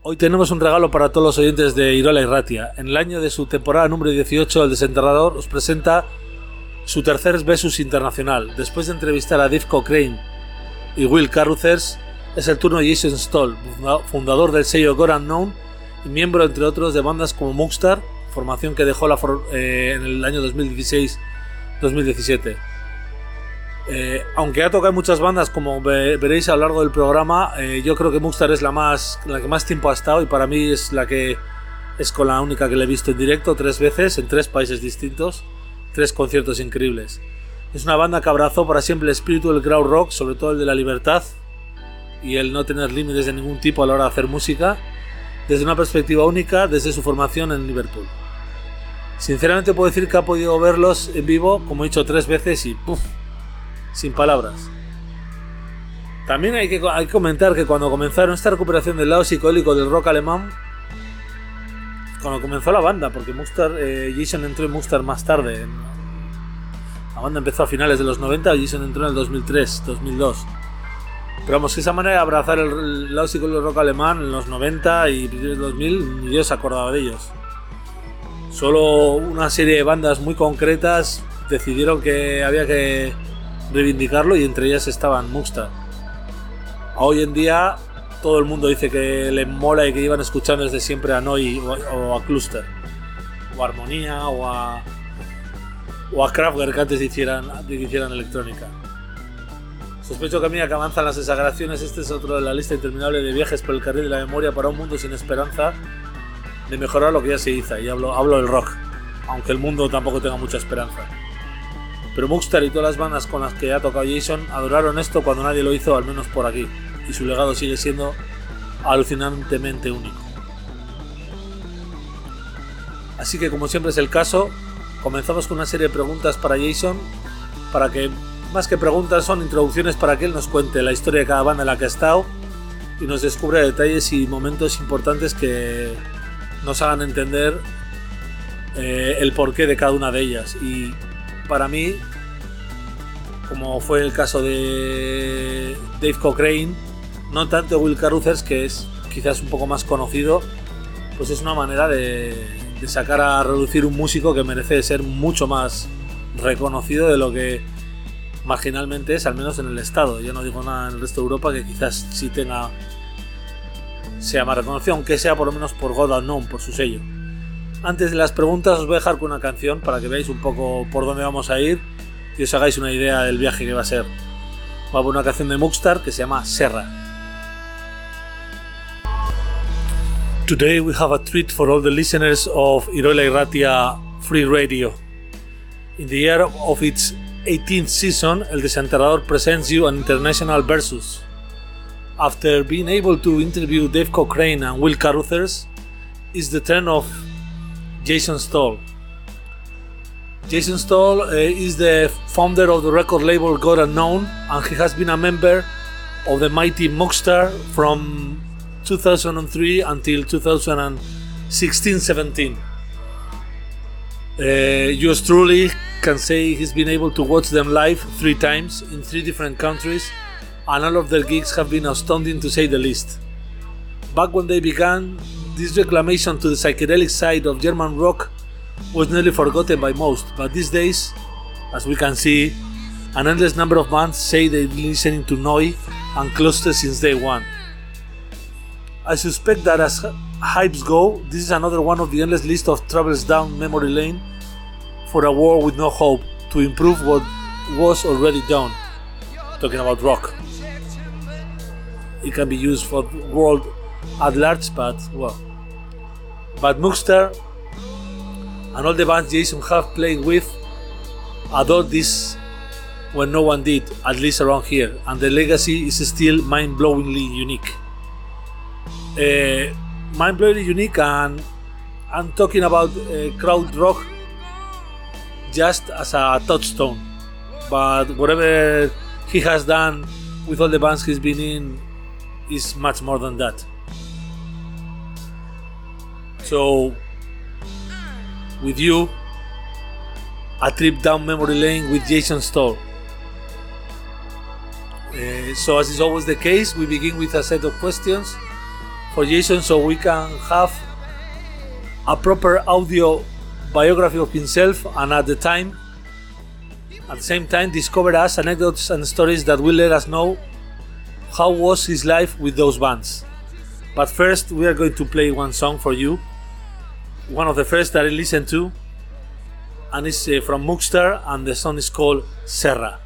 Hoy tenemos un regalo para todos los oyentes de Irola y Ratia. En el año de su temporada número 18, El Desenterrador os presenta su tercer Versus internacional. Después de entrevistar a Dave Cochrane y Will Carruthers, es el turno de Jason Stoll, fundador del sello God Unknown y miembro, entre otros, de bandas como Mugstar, formación que dejó en el año 2016-2017. Aunque ha tocado muchas bandas, como veréis a lo largo del programa, yo creo que Mugstar es la que más tiempo ha estado, y para mí es con la única que le he visto en directo 3 veces en 3 países distintos, 3 conciertos increíbles. Es una banda que abrazó para siempre el espíritu del crowd rock, sobre todo el de la libertad y el no tener límites de ningún tipo a la hora de hacer música, desde una perspectiva única desde su formación en Liverpool. Sinceramente puedo decir que ha podido verlos en vivo, como he dicho, 3 veces y ¡puf!, sin palabras. También hay que comentar que cuando comenzaron esta recuperación del lado psicodélico del rock alemán, cuando comenzó la banda, porque Jason entró en Mugstar más tarde, la banda empezó a finales de los 90, Jason entró en el 2003, 2002. Pero vamos, que esa manera de abrazar el lado psicodélico del rock alemán en los 90 y 2000, ni Dios se acordaba de ellos. Solo una serie de bandas muy concretas decidieron que había que reivindicarlo, y entre ellas estaban Mugstar. Hoy en día todo el mundo dice que le mola y que iban escuchando desde siempre a Noi o a Cluster o a Armonía o a Kraftwerk antes de que hicieran electrónica. Sospecho que a medida que avanzan las exageraciones, este es otro de la lista interminable de viajes por el carril de la memoria para un mundo sin esperanza de mejorar lo que ya se hizo, y hablo del rock, aunque el mundo tampoco tenga mucha esperanza. Pero Mugstar y todas las bandas con las que ha tocado Jason adoraron esto cuando nadie lo hizo, al menos por aquí, y su legado sigue siendo alucinantemente único. Así que, como siempre es el caso, comenzamos con una serie de preguntas para Jason, para que, más que preguntas, son introducciones para que él nos cuente la historia de cada banda en la que ha estado y nos descubra detalles y momentos importantes que nos hagan entender el porqué de cada una de ellas. Y para mí, como fue el caso de Dave Cochrane, no tanto Will Carruthers, que es quizás un poco más conocido, pues es una manera de sacar a relucir un músico que merece ser mucho más reconocido de lo que marginalmente es, al menos en el estado. Yo no digo nada en el resto de Europa, que quizás sí sea más reconocido, aunque sea por lo menos por God Unknown, por su sello. Antes de las preguntas os voy a dejar con una canción para que veáis un poco por dónde vamos a ir y os hagáis una idea del viaje que va a ser. Va a poner una canción de Mugstar que se llama Serra. Today we have a treat for all the listeners of Irola y Ratia Free Radio. In the year of its 18th season, El Desenterrador presents you an international versus. After being able to interview Dave Cochrane and Will Carruthers, it's the turn of Jason Stoll. Jason Stoll is the founder of the record label God Unknown, and he has been a member of the mighty Mugstar from 2003 until 2016-17. Yours truly can say he's been able to watch them live 3 times in 3 different countries, and all of their gigs have been astounding, to say the least. Back when they began, this reclamation to the psychedelic side of German rock was nearly forgotten by most, but these days, as we can see, an endless number of bands say they've been listening to Noi and Cluster since day one. I suspect that as hypes go, this is another one of the endless list of travels down memory lane for a world with no hope to improve what was already done. Talking about rock. It can be used for the world at large, but Mugstar and all the bands Jason have played with adored this when no one did, at least around here, and the legacy is still mind-blowingly unique. Mind-blowingly unique, and I'm talking about crowd rock just as a touchstone, but whatever he has done with all the bands he's been in is much more than that. So, with you, a trip down memory lane with Jason Stoll. So, as is always the case, we begin with a set of questions for Jason so we can have a proper audio biography of himself, and at the same time discover us anecdotes and stories that will let us know how was his life with those bands. But first we are going to play one song for you, one of the first that I listened to, and it's from Mookstar, and the song is called Serra.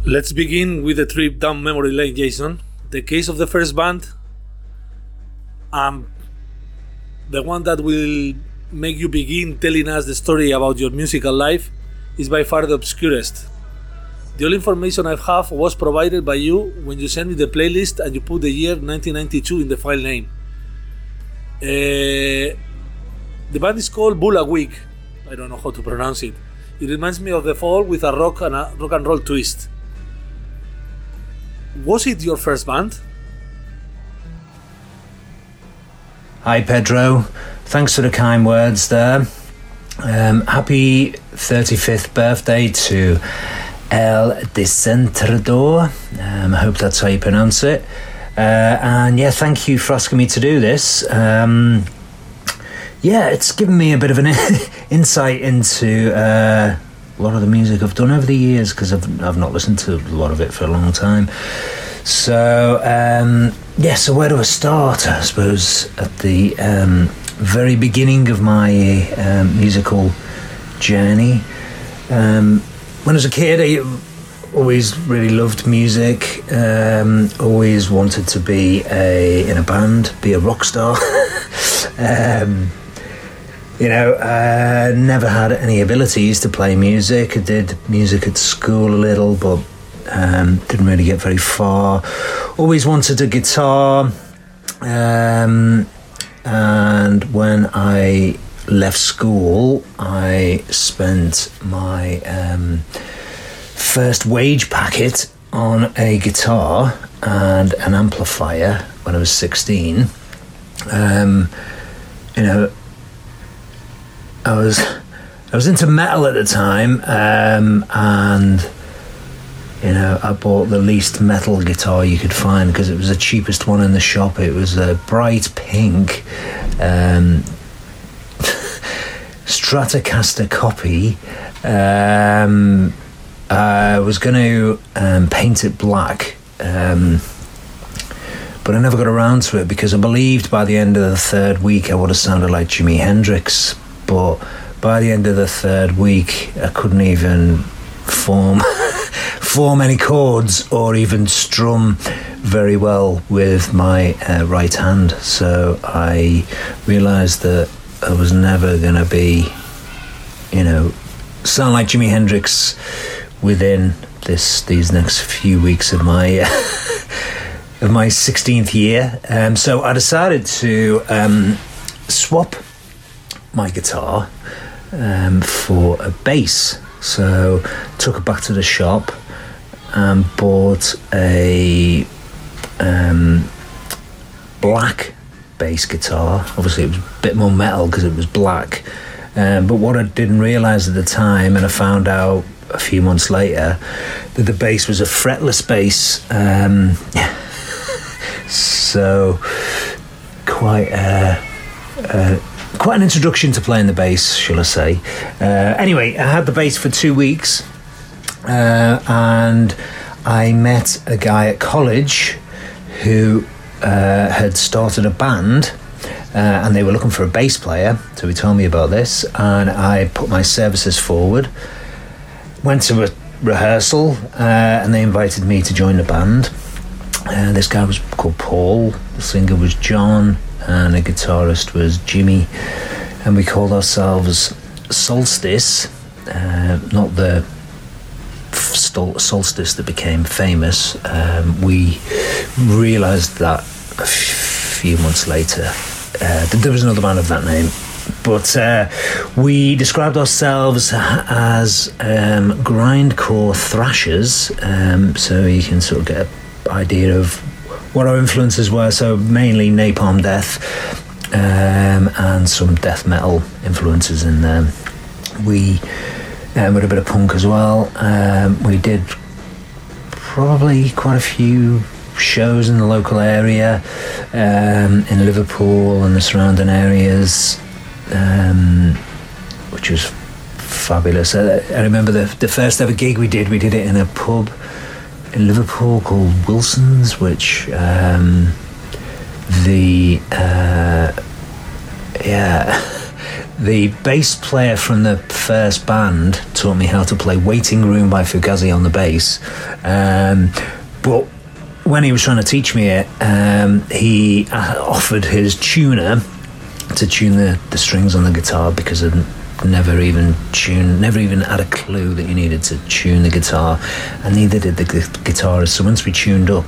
Let's begin with a trip down memory lane, Jason. The case of the first band, the one that will make you begin telling us the story about your musical life, is by far the obscurest. The only information I have was provided by you when you sent me the playlist and you put the year 1992 in the file name. The band is called Bullawig. I don't know how to pronounce it. It reminds me of The Fall with a rock and roll twist. Was it your first band? Hi Pedro, thanks for the kind words there. Happy 35th birthday to El Descentrador. I hope that's how you pronounce it. And yeah, thank you for asking me to do this. It's given me a bit of an insight into a lot of the music I've done over the years, because I've not listened to a lot of it for a long time. So so where do I start? I suppose at the very beginning of my musical journey. When I was a kid, I always really loved music. Always wanted to be in a band, be a rock star. Never had any abilities to play music. I did music at school a little, but didn't really get very far. Always wanted a guitar. And when I left school, I spent my first wage packet on a guitar and an amplifier when I was 16. I was into metal at the time, and I bought the least metal guitar you could find because it was the cheapest one in the shop. It was a bright pink Stratocaster copy. I was going to paint it black, but I never got around to it because I believed by the end of the third week I would have sounded like Jimi Hendrix. But by the end of the third week, I couldn't even form any chords or even strum very well with my right hand. So I realised that I was never going to be, sound like Jimi Hendrix within these next few weeks of my of my 16th year. So I decided to swap my guitar for a bass. So took it back to the shop and bought a black bass guitar. Obviously it was a bit more metal because it was black, but what I didn't realise at the time, and I found out a few months later, that the bass was a fretless bass. So quite an introduction to playing the bass, shall I say. Anyway, I had the bass for 2 weeks, and I met a guy at college who had started a band, and they were looking for a bass player, so he told me about this, and I put my services forward, went to a rehearsal, and they invited me to join the band. This guy was called Paul, the singer was John, and the guitarist was Jimmy, and we called ourselves Solstice, not the Solstice that became famous. We realised that a few months later that there was another band of that name, but we described ourselves as grindcore thrashers, so you can sort of get an idea of what our influences were. So mainly Napalm Death, and some death metal influences in there. We with a bit of punk as well. We did probably quite a few shows in the local area, in Liverpool and the surrounding areas, which was fabulous. I remember the first ever gig we did it in a pub in Liverpool called Wilson's, which the bass player from the first band taught me how to play Waiting Room by Fugazi on the bass. But when he was trying to teach me it, he offered his tuner to tune the strings on the guitar, because I'd never even had a clue that you needed to tune the guitar, and neither did the guitarist. So once we tuned up,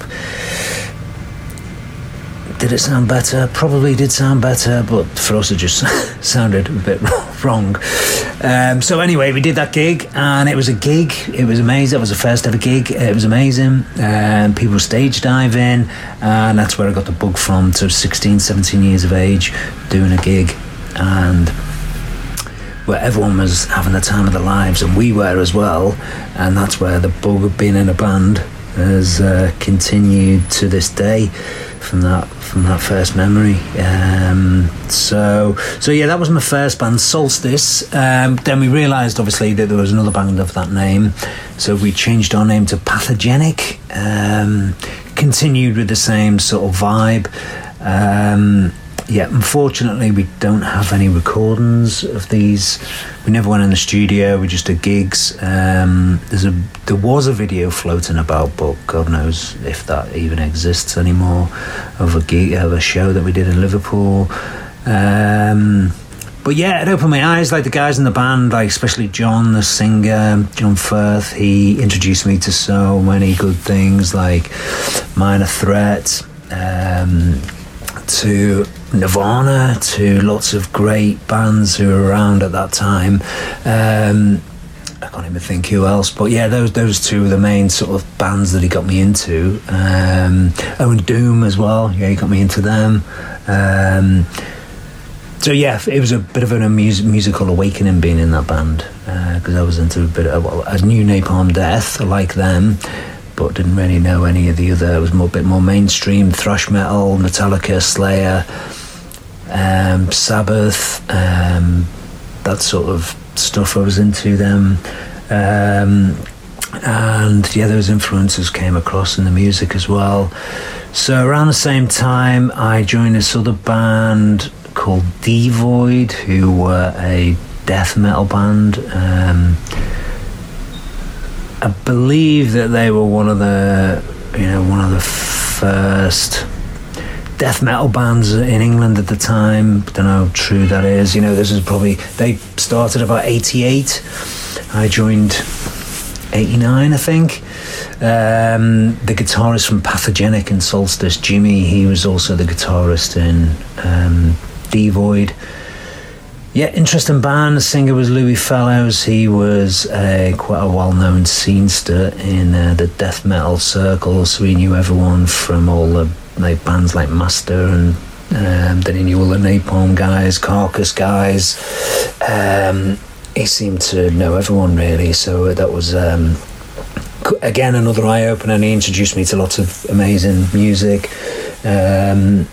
did it sound better? Probably did sound better, but for us it just sounded a bit wrong. So anyway, we did that gig, and it was a gig. It was amazing. It was the first ever gig. It was amazing. People stage diving, and that's where I got the bug from. So 16, 17 years of age, doing a gig, and where everyone was having the time of their lives, and we were as well. And that's where the bug of being in a band has continued to this day, from that first memory. So yeah, that was my first band, Solstice. Then we realised, obviously, that there was another band of that name, so we changed our name to Pathogenic. Continued with the same sort of vibe. Yeah, unfortunately, we don't have any recordings of these. We never went in the studio. We just did gigs. There was a video floating about, but God knows if that even exists anymore, of a show that we did in Liverpool. But yeah, it opened my eyes. Like, the guys in the band, like especially John, the singer, John Firth, he introduced me to so many good things, like Minor Threat, to Nirvana, to lots of great bands who were around at that time. I can't even think who else, but yeah, those two are the main sort of bands that he got me into. And Doom as well, yeah, he got me into them. So yeah, it was a bit of a musical awakening being in that band, because I was into I knew Napalm Death, I like them, but didn't really know any of the other. It was a bit more mainstream, thrash metal, Metallica, Slayer, Sabbath, that sort of stuff I was into them. And yeah, those influences came across in the music as well. So around the same time, I joined this other band called Devoid, who were a death metal band. I believe that they were one of the first death metal bands in England at the time. Don't know how true that is. This is probably, they started about 88. I joined 89, I think. The guitarist from Pathogenic and Solstice, Jimmy, he was also the guitarist in Devoid. Yeah, interesting band. The singer was Louis Fellows. He was quite a well-known scenester in the death metal circle, so he knew everyone from all the bands like Master, and then he knew all the Napalm guys, Carcass guys. He seemed to know everyone, really, so that was again another eye-opener, and he introduced me to lots of amazing music. And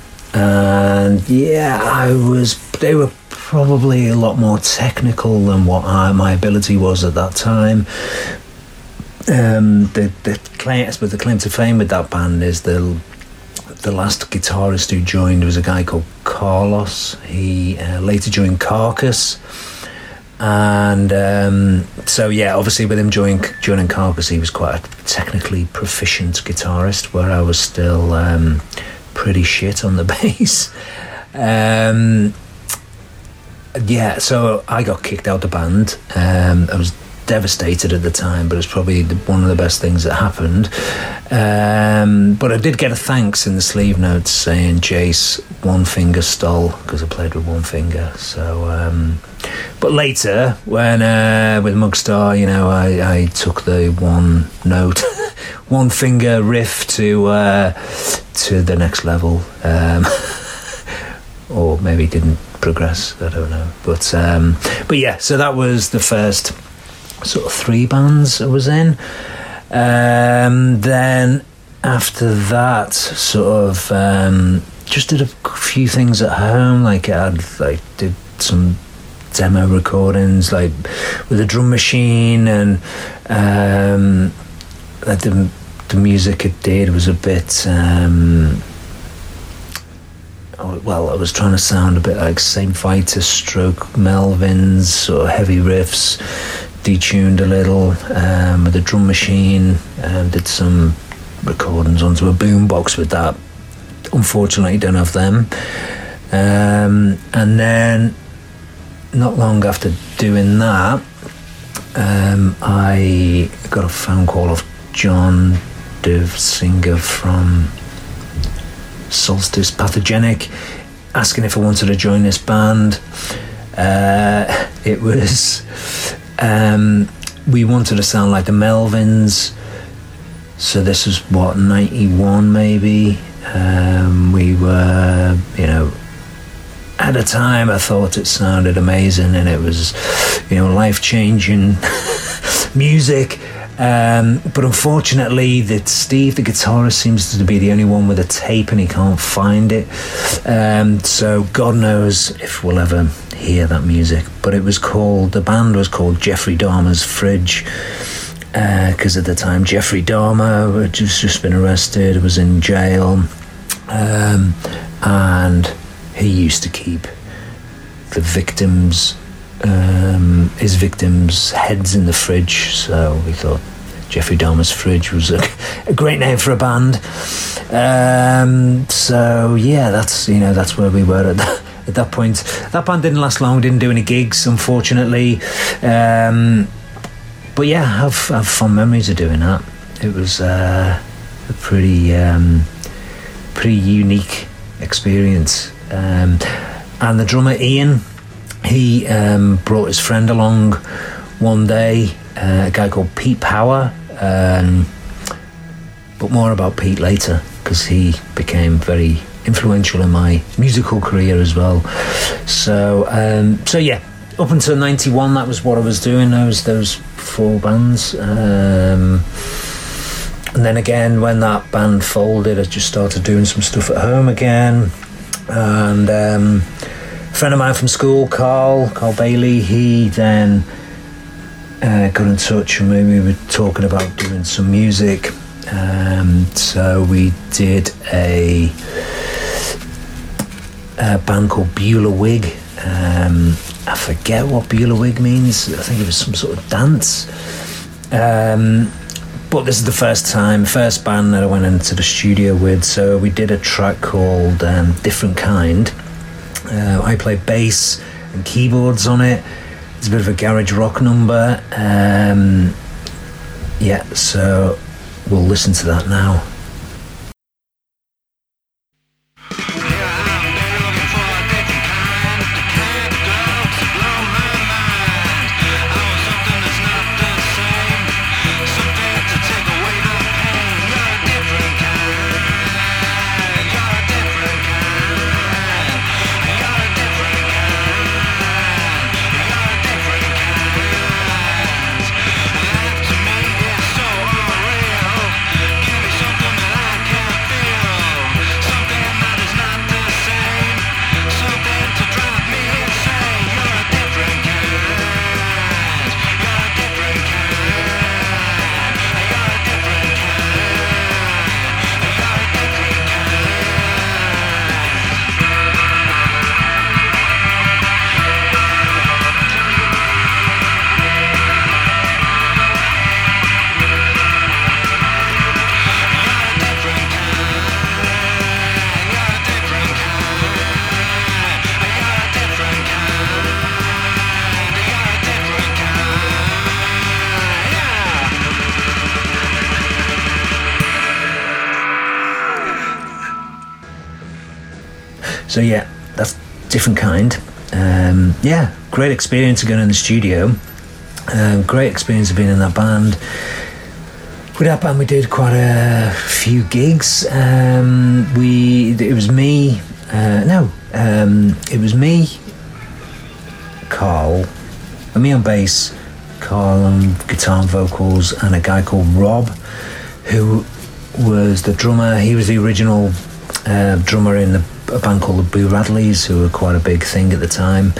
yeah, they were probably a lot more technical than what my ability was at that time. The claim to fame with that band is the last guitarist who joined was a guy called Carlos. He later joined Carcass, and so yeah, obviously with him joining Carcass, he was quite a technically proficient guitarist, where I was still pretty shit on the bass. Yeah, so I got kicked out of the band. I was devastated at the time, but it was probably one of the best things that happened. But I did get a thanks in the sleeve notes saying Jace one finger stole, because I played with one finger. So but later, when with Mugstar, I took the one note one finger riff to the next level, or maybe didn't progress, I don't know, but yeah, so that was the first sort of 3 bands I was in. Then after that, sort of just did a few things at home, like I did some demo recordings, like with a drum machine, and the music it did was a bit I was trying to sound a bit like Saint Vitus stroke Melvins, sort of heavy riffs, detuned a little with a drum machine, did some recordings onto a boombox with that. Unfortunately, don't have them. And then, not long after doing that, I got a phone call off John, the singer from Solstice Pathogenic, asking if I wanted to join this band. It was we wanted to sound like the Melvins, so this was what, 91 maybe. We were, at the time I thought it sounded amazing, and it was, life-changing music. But unfortunately, that Steve, the guitarist, seems to be the only one with a tape, and he can't find it. So God knows if we'll ever hear that music. But the band was called Jeffrey Dahmer's Fridge, because at the time Jeffrey Dahmer had just been arrested, was in jail, and he used to keep the victims, his victims' heads in the fridge. So we thought Jeffrey Dahmer's Fridge was a great name for a band. So yeah, that's where we were at that point. That band didn't last long, didn't do any gigs, unfortunately. But yeah, I have fond memories of doing that. It was a pretty unique experience. And the drummer Ian, he brought his friend along one day, a guy called Pete Power, but more about Pete later, because he became very influential in my musical career as well. So yeah, up until 91, that was what I was doing, those 4 bands. And then again, when that band folded, I just started doing some stuff at home again. And a friend of mine from school, Carl Bailey, he then got in touch, and we were talking about doing some music. So we did a band called Beulah Wig. I forget what Beulah Wig means. I think it was some sort of dance. But this is the first band that I went into the studio with. So we did a track called Different Kind. I played bass and keyboards on it. It's a bit of a garage rock number. So we'll listen to that now. So yeah, that's Different Kind. Great experience of going in the studio. Great experience of being in that band. With that band, we did quite a few gigs. It was me, Carl, and me on bass, Carl on guitar and vocals, and a guy called Rob, who was the drummer. He was the original drummer in a band called the Boo Radleys, who were quite a big thing at the time.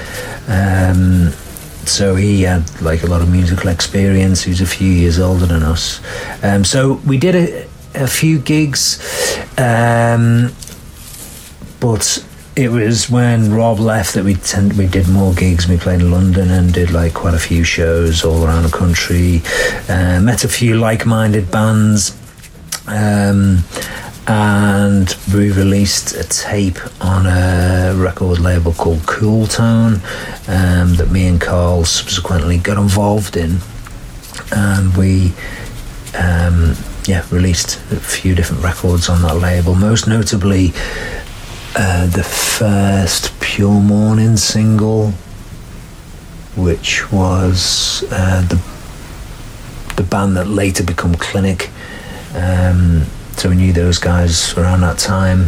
So he had like a lot of musical experience. He was a few years older than us. So we did a few gigs, but it was when Rob left that we did more gigs. We played in London and did like quite a few shows all around the country. Met a few like-minded bands, and we released a tape on a record label called Cool Tone that me and Carl subsequently got involved in, and we released a few different records on that label, most notably the first Pure Morning single, which was the band that later became Clinic. So we knew those guys around that time.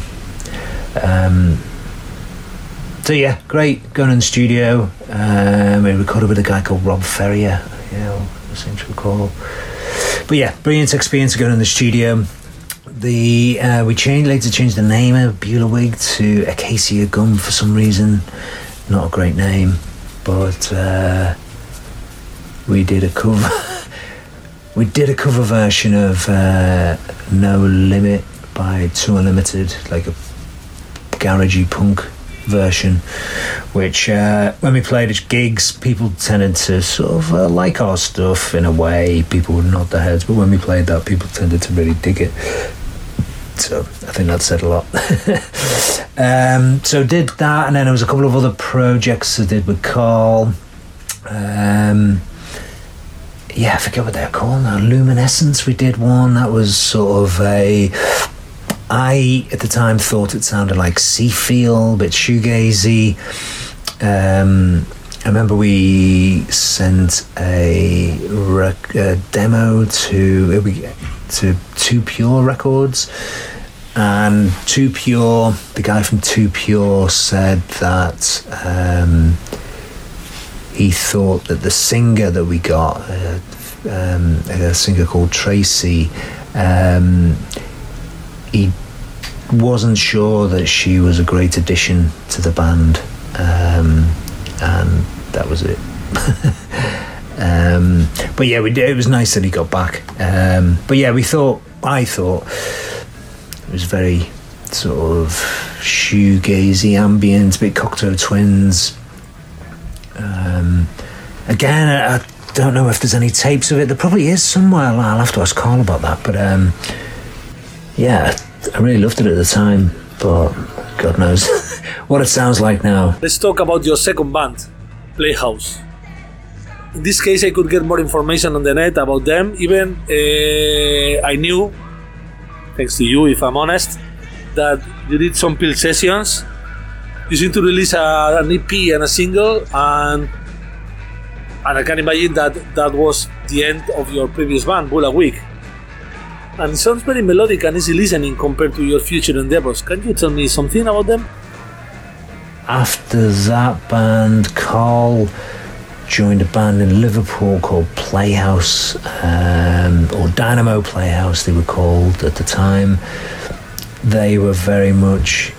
So yeah, great. Going in the studio. We recorded with a guy called Rob Ferrier, I seem to recall. But yeah, brilliant experience going in the studio. We later changed the name of Beulah Wig to Acacia Gum for some reason. Not a great name, but we did a cover. We did a cover version of No Limit by Too Unlimited, like a garagey punk version, which when we played at gigs, people tended to sort of like our stuff in a way. People would nod their heads, but when we played that, people tended to really dig it. So I think that said a lot. So did that, and then there was a couple of other projects I did with Carl. I forget what they're called now. Luminescence, we did one that was sort of I at the time thought it sounded like Seafeel, a bit shoegazy. I remember we sent a demo to Too Pure Records, and Too Pure, the guy from Too Pure said that he thought that the singer that we got, a singer called Tracy, he wasn't sure that she was a great addition to the band, and that was it. But yeah, it was nice that he got back. But yeah, I thought it was very sort of shoegazy, ambient, bit Cocteau Twins. Again, I don't know if there's any tapes of it. There probably is somewhere. I'll have to ask Carl about that. But yeah, I really loved it at the time, but God knows what it sounds like now. Let's talk about your second band, Playhouse. In this case, I could get more information on the net about them. Even I knew, thanks to you, if I'm honest, that you did some Peel sessions. You seem to release an EP and a single, and I can imagine that was the end of your previous band, Beulah Wig. And it sounds very melodic and easy listening compared to your future endeavors. Can you tell me something about them? After that band, Carl joined a band in Liverpool called Playhouse, or Dynamo Playhouse they were called at the time. They were very much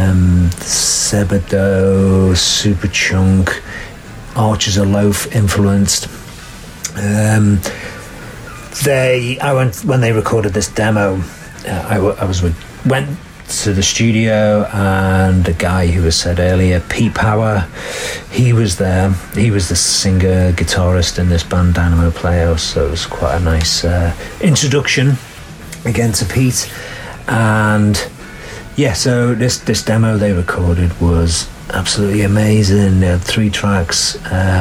Sebadoh, Superchunk, Archers of Loaf influenced. When they recorded this demo, went to the studio, and a guy who was said earlier, Pete Power, he was there. He was the singer, guitarist in this band Dynamo Playhouse, so it was quite a nice introduction again to Pete. And yeah, so this demo they recorded was absolutely amazing. They had 3 tracks,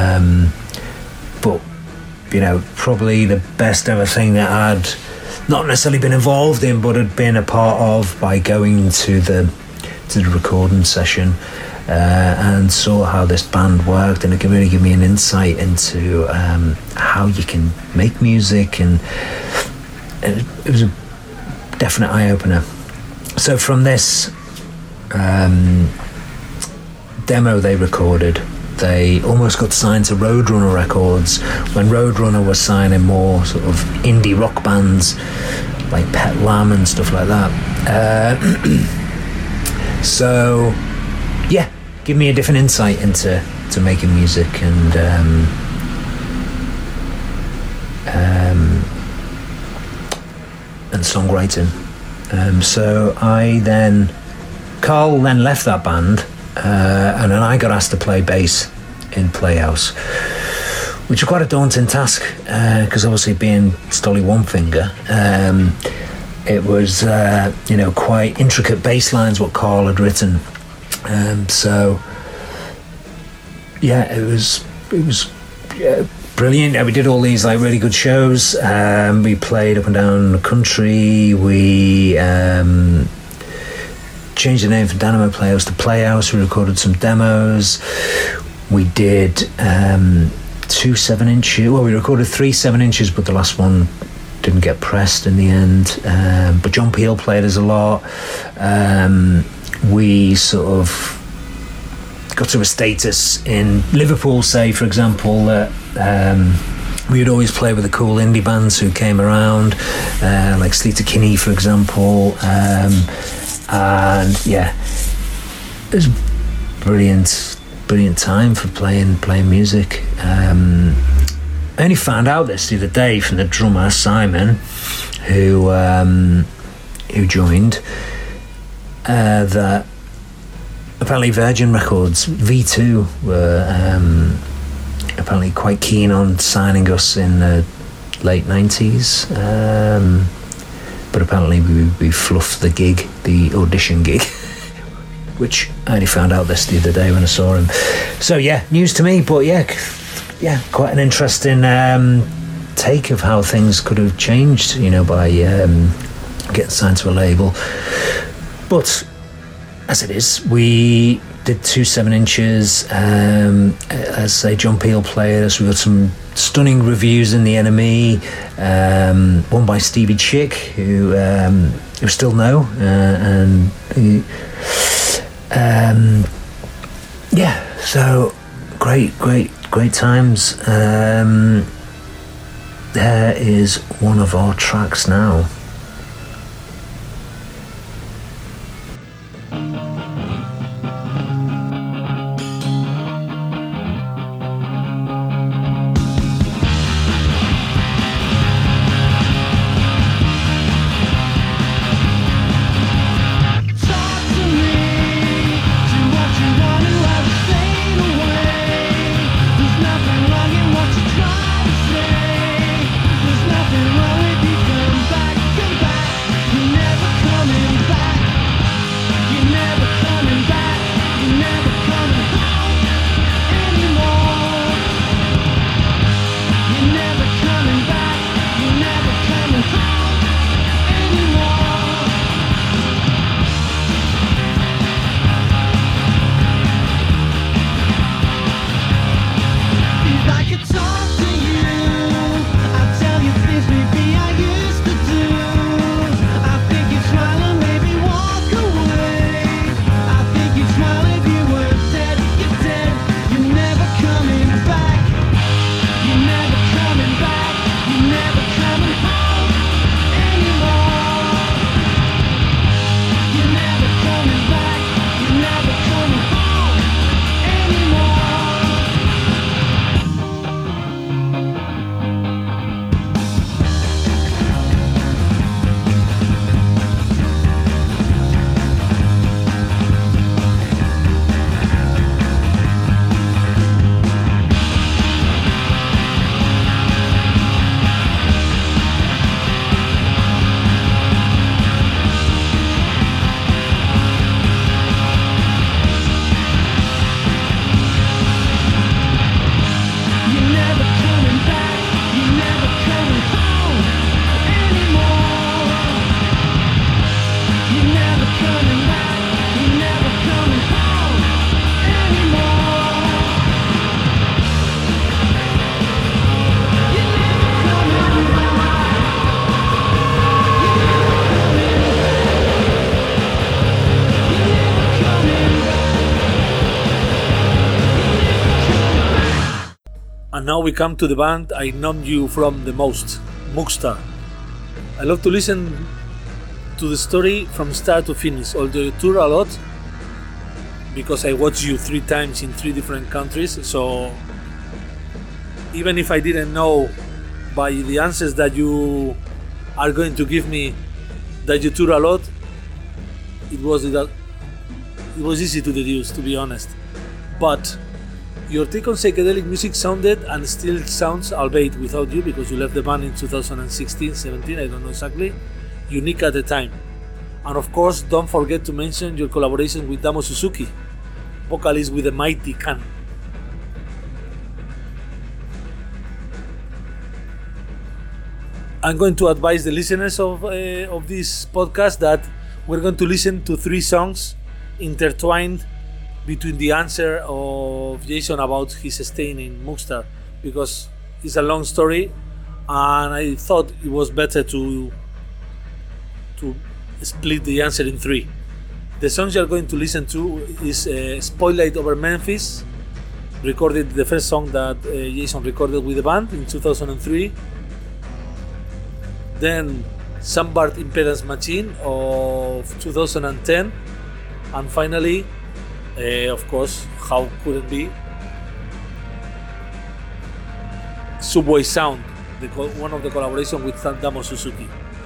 but probably the best ever thing that I'd not necessarily been involved in, but had been a part of by going to the recording session, and saw how this band worked, and it can really give me an insight into how you can make music, and it was a definite eye-opener. So from this demo they recorded, they almost got signed to Roadrunner Records when Roadrunner was signing more sort of indie rock bands like Pet Lamb and stuff like that. So yeah, give me a different insight into making music and songwriting. So Carl then left that band, and then I got asked to play bass in Playhouse, which was quite a daunting task, because obviously being Stolly One Finger, it was quite intricate bass lines what Carl had written, so yeah, it was brilliant. We did all these like really good shows. We played up and down the country. We changed the name from Dynamo Playhouse to Playhouse. We recorded some demos. We did 2 7-inches. Well, we recorded 3 7-inches, but the last one didn't get pressed in the end. But John Peel played us a lot. We sort of got to a status in Liverpool, say, for example, that we would always play with the cool indie bands who came around, like Sleater Kinney, for example. And yeah, it was brilliant time for playing music. I only found out this the other day from the drummer Simon, who joined, that apparently Virgin Records V2 were apparently quite keen on signing us in the late 90s, but apparently we fluffed the gig, the audition gig, which I only found out this the other day when I saw him. So yeah, news to me, but yeah, quite an interesting take of how things could have changed, by getting signed to a label. But as it is, we did 2 7-inches. As say, John Peel played us. We got some stunning reviews in the NME, one by Stevie Chick, who still know, and so great times. There is one of our tracks now. And now we come to the band I know you from the most, Mookstar. I love to listen to the story from start to finish, although you tour a lot, because I watched you 3 times in 3 different countries, so even if I didn't know by the answers that you are going to give me that you tour a lot, it was It was easy to deduce, to be honest. But your take on psychedelic music sounded and still sounds, albeit without you, because you left the band in 2016, 17, I don't know exactly, unique at the time. And of course, don't forget to mention your collaboration with Damo Suzuki, vocalist with the mighty Can. I'm going to advise the listeners of this podcast that we're going to listen to 3 songs intertwined between the answer of Jason about his staying in Mugstar, because it's a long story and I thought it was better to split the answer in 3. The songs you're going to listen to is Spotlight Over Memphis, recorded the first song that Jason recorded with the band in 2003. Then Soundbart Impedance Machine of 2010, and finally, of course, how could it be, Subway Sound, one of the collaboration with Damo Suzuki.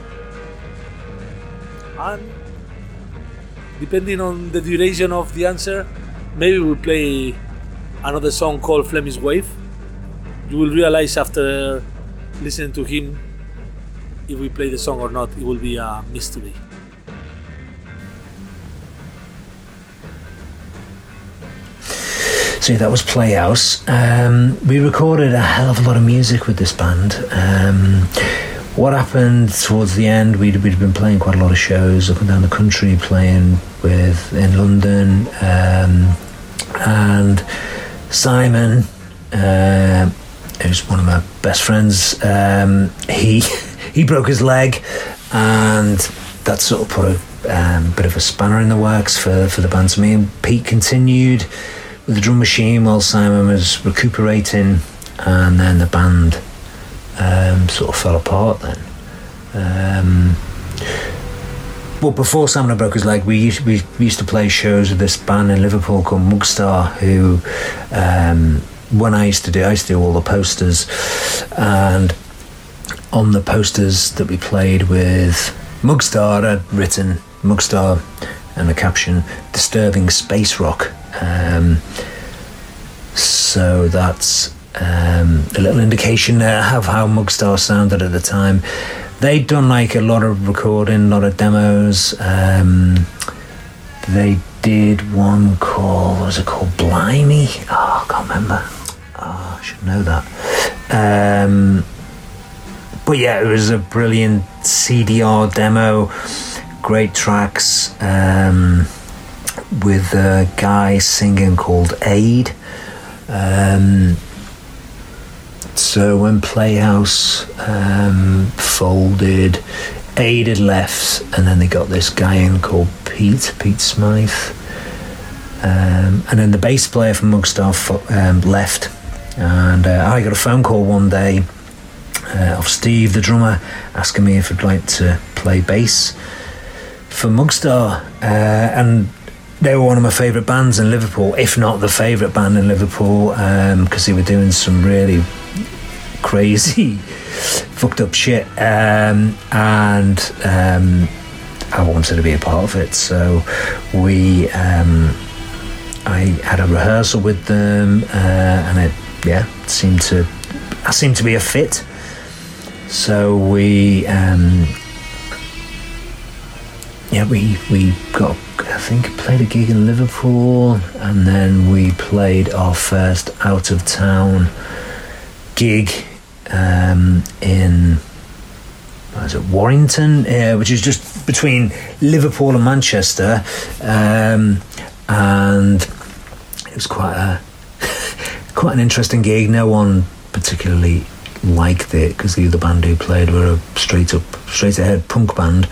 And depending on the duration of the answer, maybe we'll play another song called Flemish Wave. You will realize after listening to him if we play the song or not. It will be a mystery. So that was Playhouse. We recorded a hell of a lot of music with this band. What happened towards the end, we'd been playing quite a lot of shows up and down the country, playing in London, and Simon, who's one of my best friends, he broke his leg, and that sort of put a bit of a spanner in the works for the band. So me and Pete continued with the drum machine while Simon was recuperating, and then the band sort of fell apart then. Well, before Simon broke his leg, we used to play shows with this band in Liverpool called Mugstar, who when I used to do all the posters, and on the posters that we played with Mugstar, I'd written Mugstar and the caption "Disturbing Space Rock." So that's a little indication of how Mugstar sounded at the time. They'd done like a lot of recording, a lot of demos. They did one called, what was it called? Blimey? Oh, I can't remember. Oh, I should know that. But yeah, it was a brilliant CDR demo, great tracks, with a guy singing called Aid. So when Playhouse folded, Aid had left, and then they got this guy in called Pete Smythe, and then the bass player from Mugstar left, and I got a phone call one day of Steve, the drummer, asking me if I'd like to play bass for Mugstar, and they were one of my favourite bands in Liverpool, if not the favourite band in Liverpool, because they were doing some really crazy, fucked up shit, and I wanted to be a part of it. So I had a rehearsal with them, and it seemed to be a fit. So we got, I think, played a gig in Liverpool, and then we played our first out of town gig in, Warrington, which is just between Liverpool and Manchester, and it was quite an interesting gig. No one particularly liked it because the other band who played were a straight ahead punk band.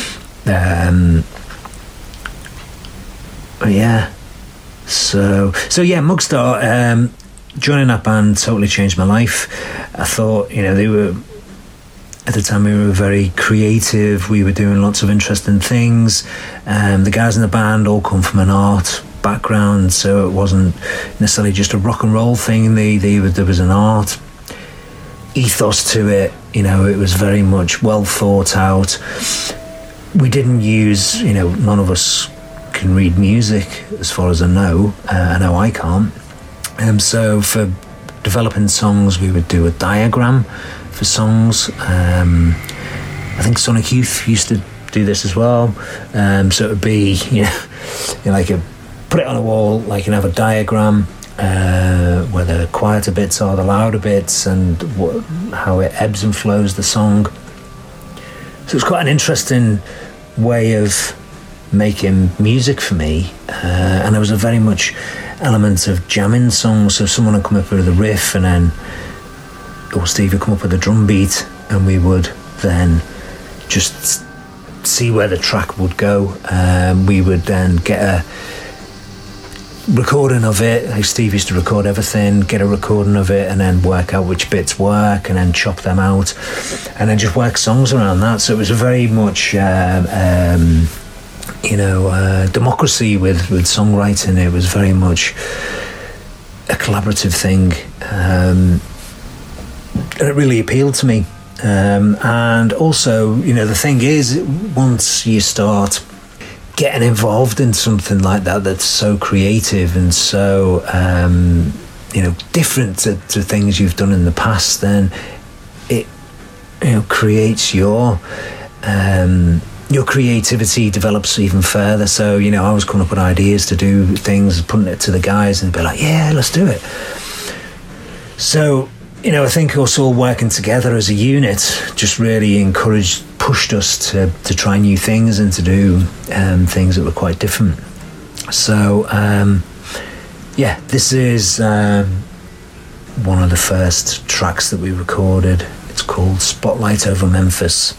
Mugstar, joining that band totally changed my life. I thought, they were, at the time, we were very creative. We were doing lots of interesting things. The guys in the band all come from an art background, so it wasn't necessarily just a rock and roll thing. There was an art ethos to it. It was very much well thought out. We didn't use, none of us can read music, as far as I know. I know I can't. So for developing songs, we would do a diagram for songs. I think Sonic Youth used to do this as well. So it would be, like put it on a wall, like, and have a diagram where the quieter bits are the louder bits, and how it ebbs and flows the song. So it's quite an interesting way of making music for me, and there was a very much element of jamming songs. So someone would come up with a riff, and then Steve would come up with a drum beat, and we would then just see where the track would go. We would then get a recording of it. Like Steve used to record everything, get a recording of it, and then work out which bits work, and then chop them out, and then just work songs around that. So it was a very much democracy with songwriting. It was very much a collaborative thing, and it really appealed to me. And also, the thing is, once you start getting involved in something like that that's so creative and so different to things you've done in the past, then it creates your creativity develops even further. So I was coming up with ideas to do things, putting it to the guys, and be like, yeah, let's do it. So I think us all working together as a unit just really pushed us to try new things and to do things that were quite different. So, this is one of the first tracks that we recorded. It's called Spotlight Over Memphis.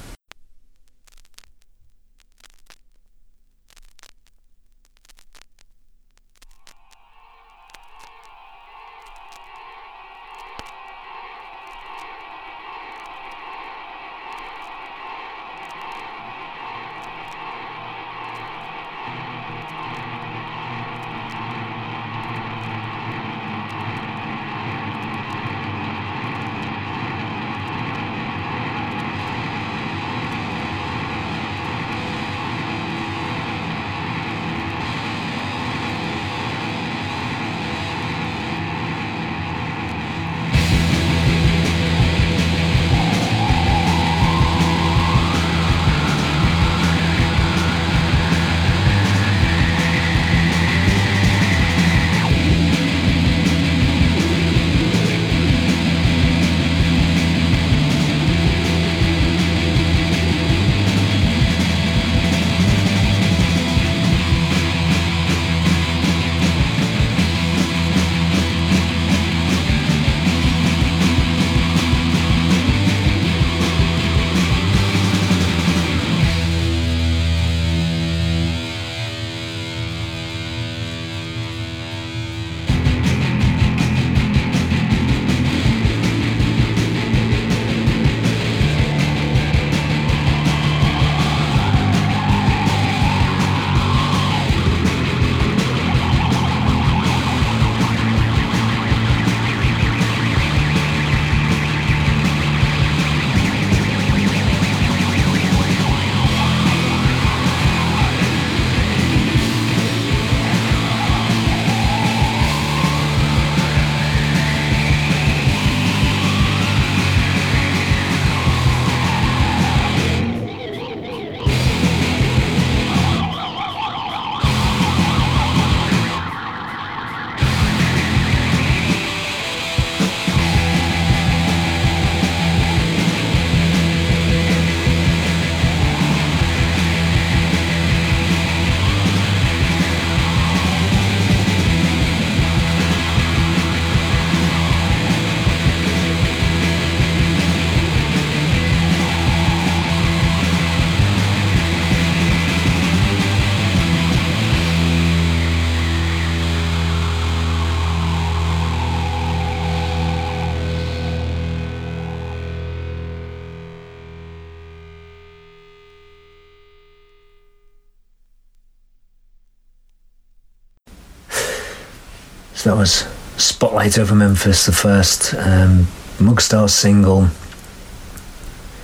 So that was Spotlight Over Memphis, the first Mugstar single.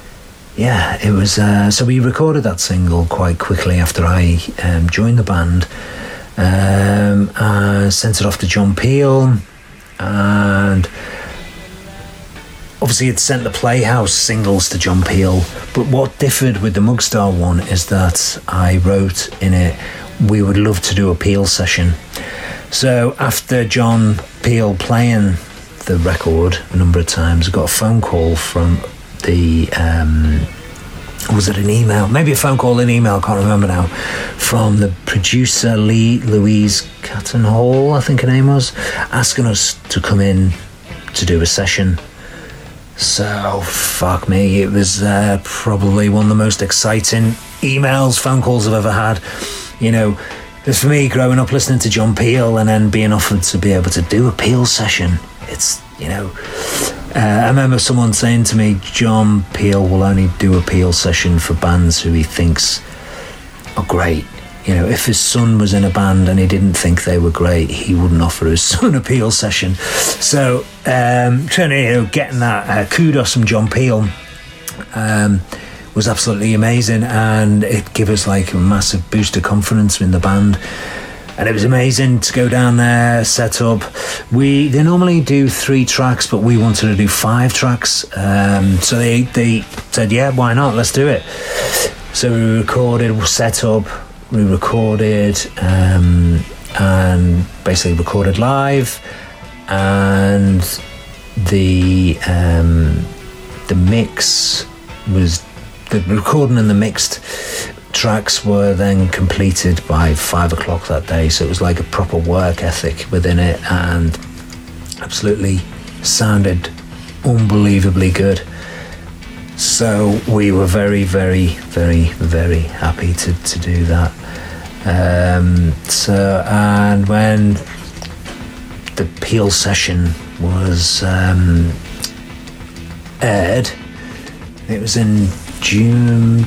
yeah, it was. So we recorded that single quite quickly after I joined the band. I sent it off to John Peel, and obviously it sent the Playhouse singles to John Peel. But what differed with the Mugstar one is that I wrote in it, we would love to do a Peel session. So after John Peel playing the record a number of times, I got a phone call from the was it an email? Maybe a phone call, an email, I can't remember now, from the producer Louise Cattenhall, I think her name was, asking us to come in to do a session. So fuck me, it was probably one of the most exciting emails, phone calls I've ever had. You know, it's for me growing up listening to John Peel and then being offered to be able to do a Peel session. It's, you know, I remember someone saying to me, John Peel will only do a Peel session for bands who he thinks are great. You know, if his son was in a band and he didn't think they were great, he wouldn't offer his son a Peel session. So, getting that kudos from John Peel was absolutely amazing, and it gave us like a massive boost of confidence in the band. And it was amazing to go down there, set up. They normally do 3 tracks, but we wanted to do 5 tracks. So they said, yeah, why not? Let's do it. So we recorded, set up, we recorded, and basically recorded live. And the mix was, the recording and the mixed tracks were then completed by 5 o'clock that day, so it was like a proper work ethic within it, and absolutely sounded unbelievably good. So we were very, very, very, very happy to do that. And when the Peel session was aired, it was in June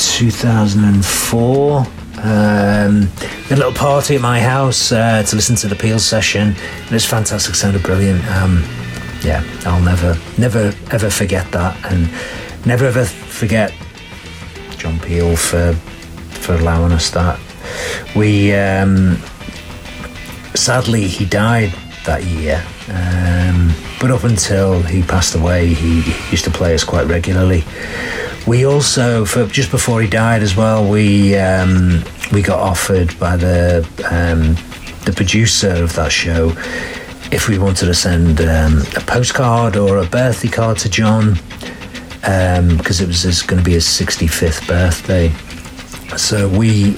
2004. We had a little party at my house to listen to the Peel session. It was fantastic, sounded brilliant. Yeah, I'll never ever forget that, and never ever forget John Peel for allowing us that. We sadly he died that year, but up until he passed away, he used to play us quite regularly. We also, just before he died as well, we got offered by the producer of that show if we wanted to send a postcard or a birthday card to John, because it was going to be his 65th birthday. So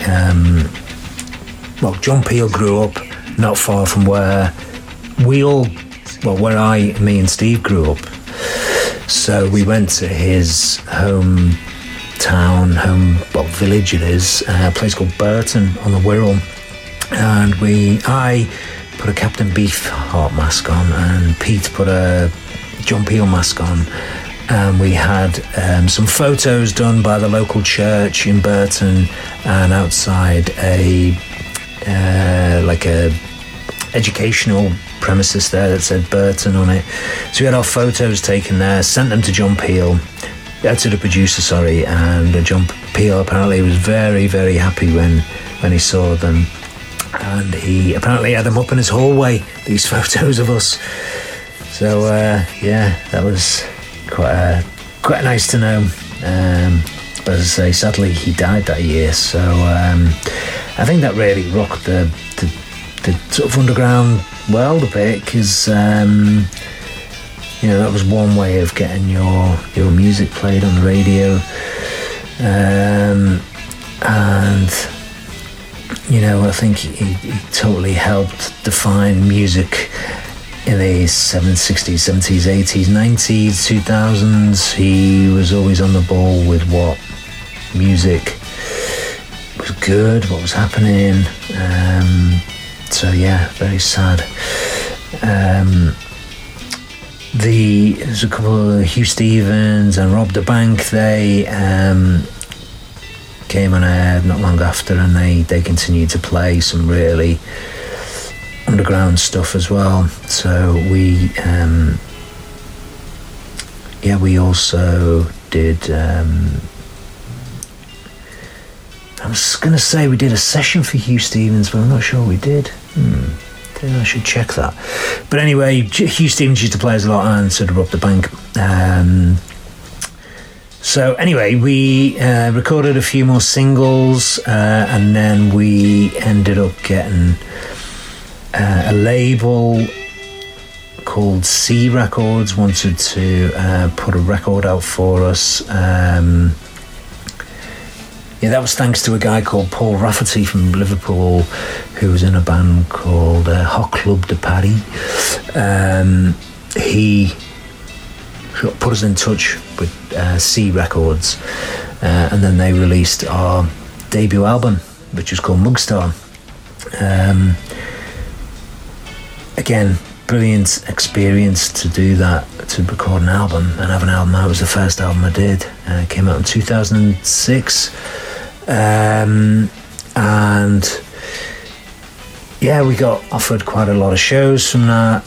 John Peel grew up not far from where me and Steve grew up. So we went to his village it is, a place called Burton on the Wirral, and I put a Captain Beefheart mask on, and Pete put a John Peel mask on, and we had some photos done by the local church in Burton, and outside a educational premises there that said Burton on it. So we had our photos taken there, sent them to John Peel, to the producer, sorry, and John Peel apparently was very, very happy when he saw them, and he apparently had them up in his hallway, these photos of us. So that was quite nice to know. But as I say, sadly he died that year, so I think that really rocked the sort of underground world a bit, because that was one way of getting your music played on the radio, and I think he totally helped define music in the 60s, 70s, 80s, 90s, 2000s. He was always on the ball with what music was good, what was happening. So yeah, very sad. There's a couple of Hugh Stevens and Rob the Bank. They came on air not long after, and they continued to play some really underground stuff as well. So we also did. I was going to say we did a session for Hugh Stevens, but I'm not sure we did. I should check that. But anyway, Hugh Stevens used to play us a lot, and so did Rob the Bank. So anyway, we recorded a few more singles, and then we ended up getting a label called C Records wanted to put a record out for us. That was thanks to a guy called Paul Rafferty from Liverpool, who was in a band called Hot Club de Paris. He put us in touch with C Records, and then they released our debut album, which was called Mugstar. Again, brilliant experience to do that, to record an album and have an album out. It was the first album I did. It came out in 2006. And yeah, we got offered quite a lot of shows from that,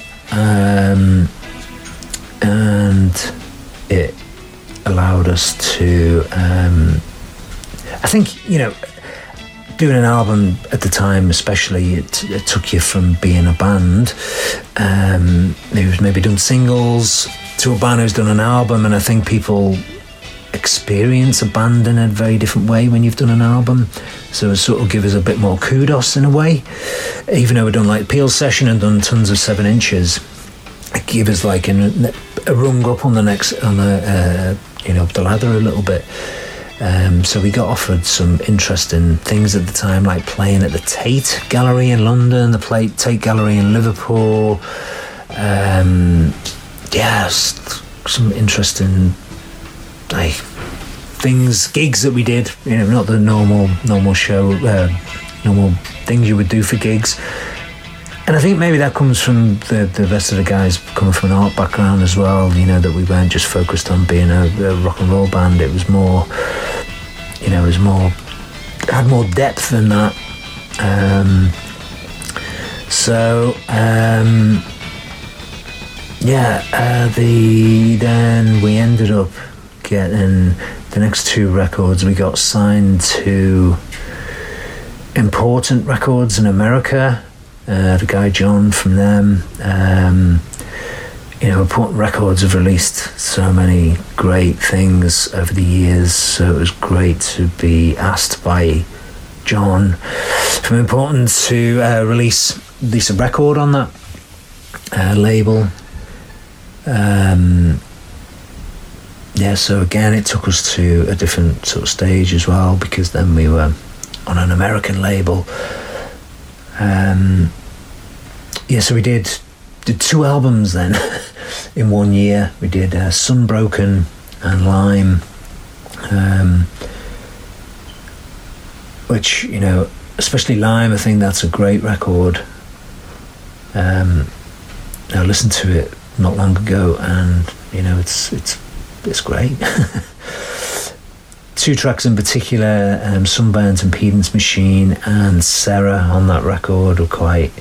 and it allowed us to I think, doing an album at the time especially, it took you from being a band who's maybe done singles to a band who's done an album, and I think people experience a band in a very different way when you've done an album, so it sort of give us a bit more kudos in a way. Even though we've done like Peel Session and done tons of 7 inches, it gave us like a rung up on the next, on the up the ladder a little bit. So we got offered some interesting things at the time, like playing at the Tate Gallery in London, the Tate Gallery in Liverpool. Some interesting gigs that we did, not the normal show, normal things you would do for gigs. And I think maybe that comes from the rest of the guys coming from an art background as well, that we weren't just focused on being a rock and roll band. It was more, had more depth than that. Then we ended up getting the next 2 records. We got signed to Important Records in America. The guy John from them. Important Records have released so many great things over the years, so it was great to be asked by John from Important to release a record on that label. So again, it took us to a different sort of stage as well, because then we were on an American label. So we did 2 albums then in 1 year. We did Sunbroken and Lime, which, especially Lime, I think that's a great record. I listened to it not long ago, and it's great. 2 tracks in particular, Sunburnt and Pedant's Machine and Sarah on that record were quite,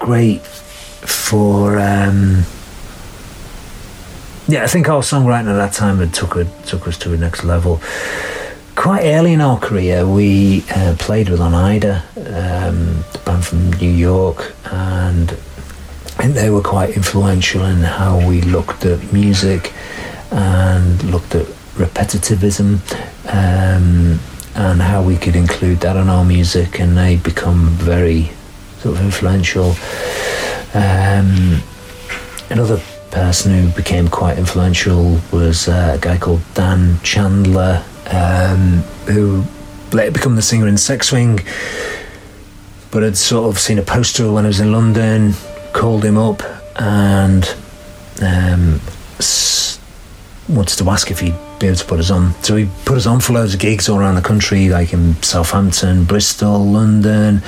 great for I think our songwriting at that time had took us to the next level. Quite early in our career, we played with Oneida, the band from New York, and I think they were quite influential in how we looked at music and looked at repetitivism, and how we could include that in our music, and they become very sort of influential. Another person who became quite influential was a guy called Dan Chandler, who later became the singer in Sex Swing, but had sort of seen a poster when I was in London, called him up and wanted to ask if he'd be able to put us on. So he put us on for loads of gigs all around the country, like in Southampton, Bristol, London.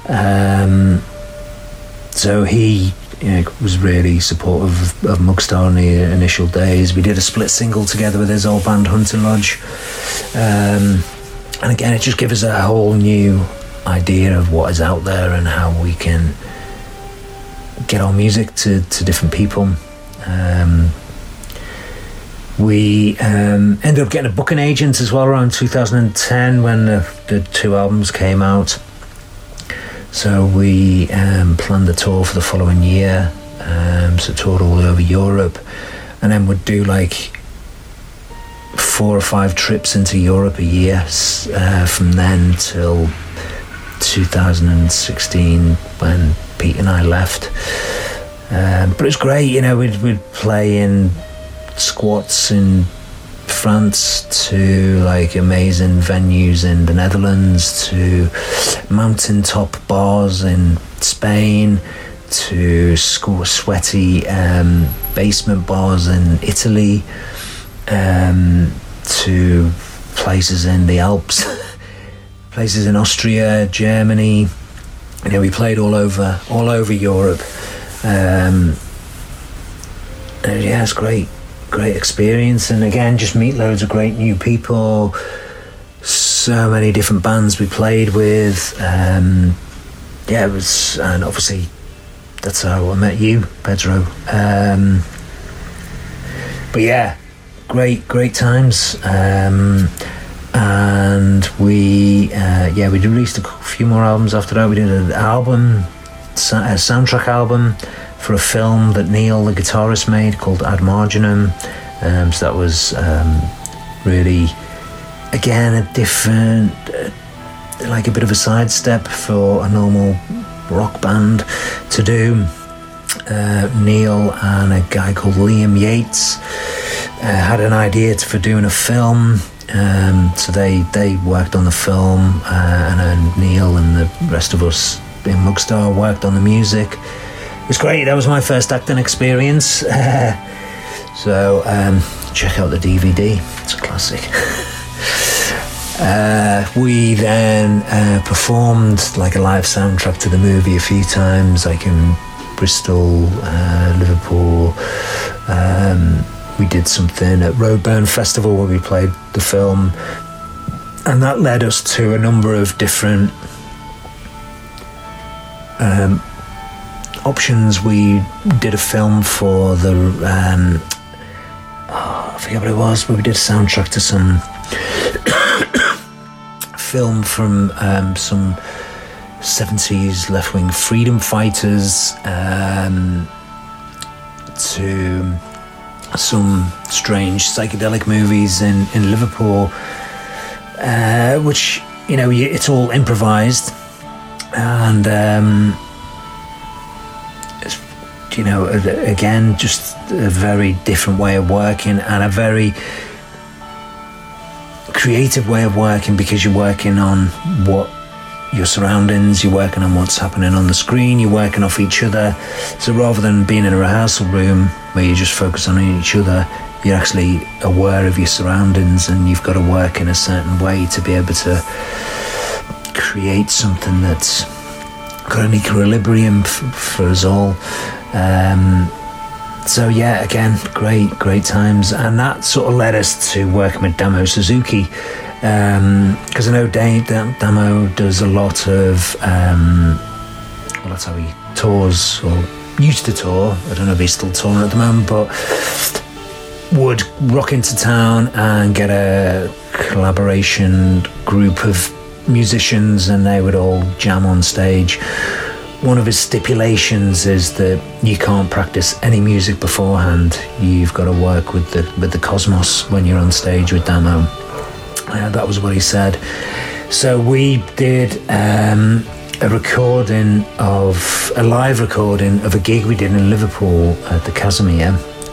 So he was really supportive of Mugstar in the initial days. We did a split single together with his old band Hunting Lodge, and again it just gives us a whole new idea of what is out there and how we can get our music to different people. We ended up getting a booking agent as well around 2010 when the two albums came out. So we planned a tour for the following year, so toured all over Europe, and then would do like 4 or 5 trips into Europe a year from then till 2016 when Pete and I left. But it was great, we'd play in squats in France to like amazing venues in the Netherlands, to mountaintop bars in Spain, to sweaty basement bars in Italy, to places in the Alps, places in Austria, Germany. We played all over Europe. It's great experience, and again just meet loads of great new people, so many different bands we played with. It was, and obviously that's how I met you, Pedro. But yeah, great times. And we released a few more albums after that. We did a soundtrack album for a film that Neil, the guitarist, made called Ad Marginum. So that was really, again, a different, like a bit of a sidestep for a normal rock band to do. Neil and a guy called Liam Yates had an idea for doing a film. So they worked on the film, and then Neil and the rest of us in Mugstar worked on the music. It was great. That was my first acting experience. So check out the DVD. It's a classic. We then performed like a live soundtrack to the movie a few times, like in Bristol, Liverpool. We did something at Roadburn Festival where we played the film, and that led us to a number of different options. We did a film for the I forget what it was, but we did a soundtrack to some film from some 70s left-wing freedom fighters, to some strange psychedelic movies in Liverpool, which it's all improvised, and again, just a very different way of working and a very creative way of working, because you're working on what your surroundings, you're working on what's happening on the screen, you're working off each other. So rather than being in a rehearsal room where you just focus on each other, you're actually aware of your surroundings, and you've got to work in a certain way to be able to create something that's got an equilibrium for us all. So yeah, again, great times, and that sort of led us to working with Damo Suzuki, because I know Damo does a lot of I that's how he tours, or used to tour. I don't know if he's still touring at the moment, but would rock into town and get a collaboration group of musicians, and they would all jam on stage. One of his stipulations is that you can't practice any music beforehand. You've got to work with the cosmos when you're on stage with Damo. That was what he said. So we did a live recording of a gig we did in Liverpool at the Casimir.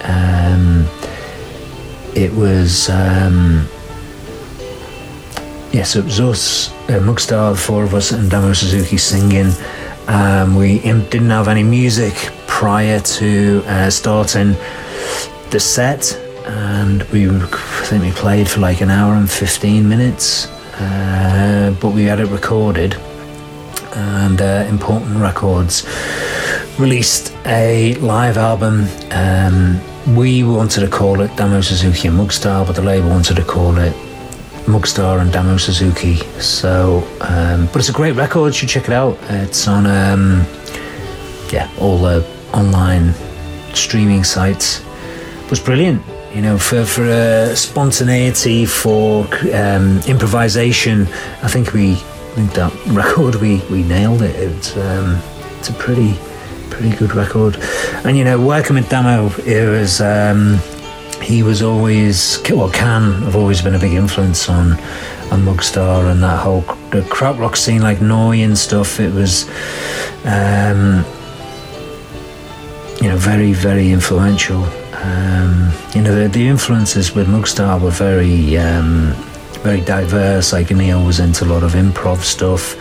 It was so it was us, Mugstar, the four of us, and Damo Suzuki singing. We didn't have any music prior to starting the set, and I think we played for like an hour and 15 minutes, but we had it recorded. And Important Records released a live album. We wanted to call it Damo Suzuki and Mugstar, but the label wanted to call it Mugstar and Damo Suzuki. So, but it's a great record. You should check it out. It's on all the online streaming sites. It was brilliant, you know, for spontaneity, for improvisation. I think that record we nailed it. It's a pretty good record. And you know, working with Damo, it was he was always, can have always been a big influence on Mugstar and that whole the krautrock scene, like Noi and stuff. It was very, very influential. The influences with Mugstar were very diverse. Like Neil was into a lot of improv stuff,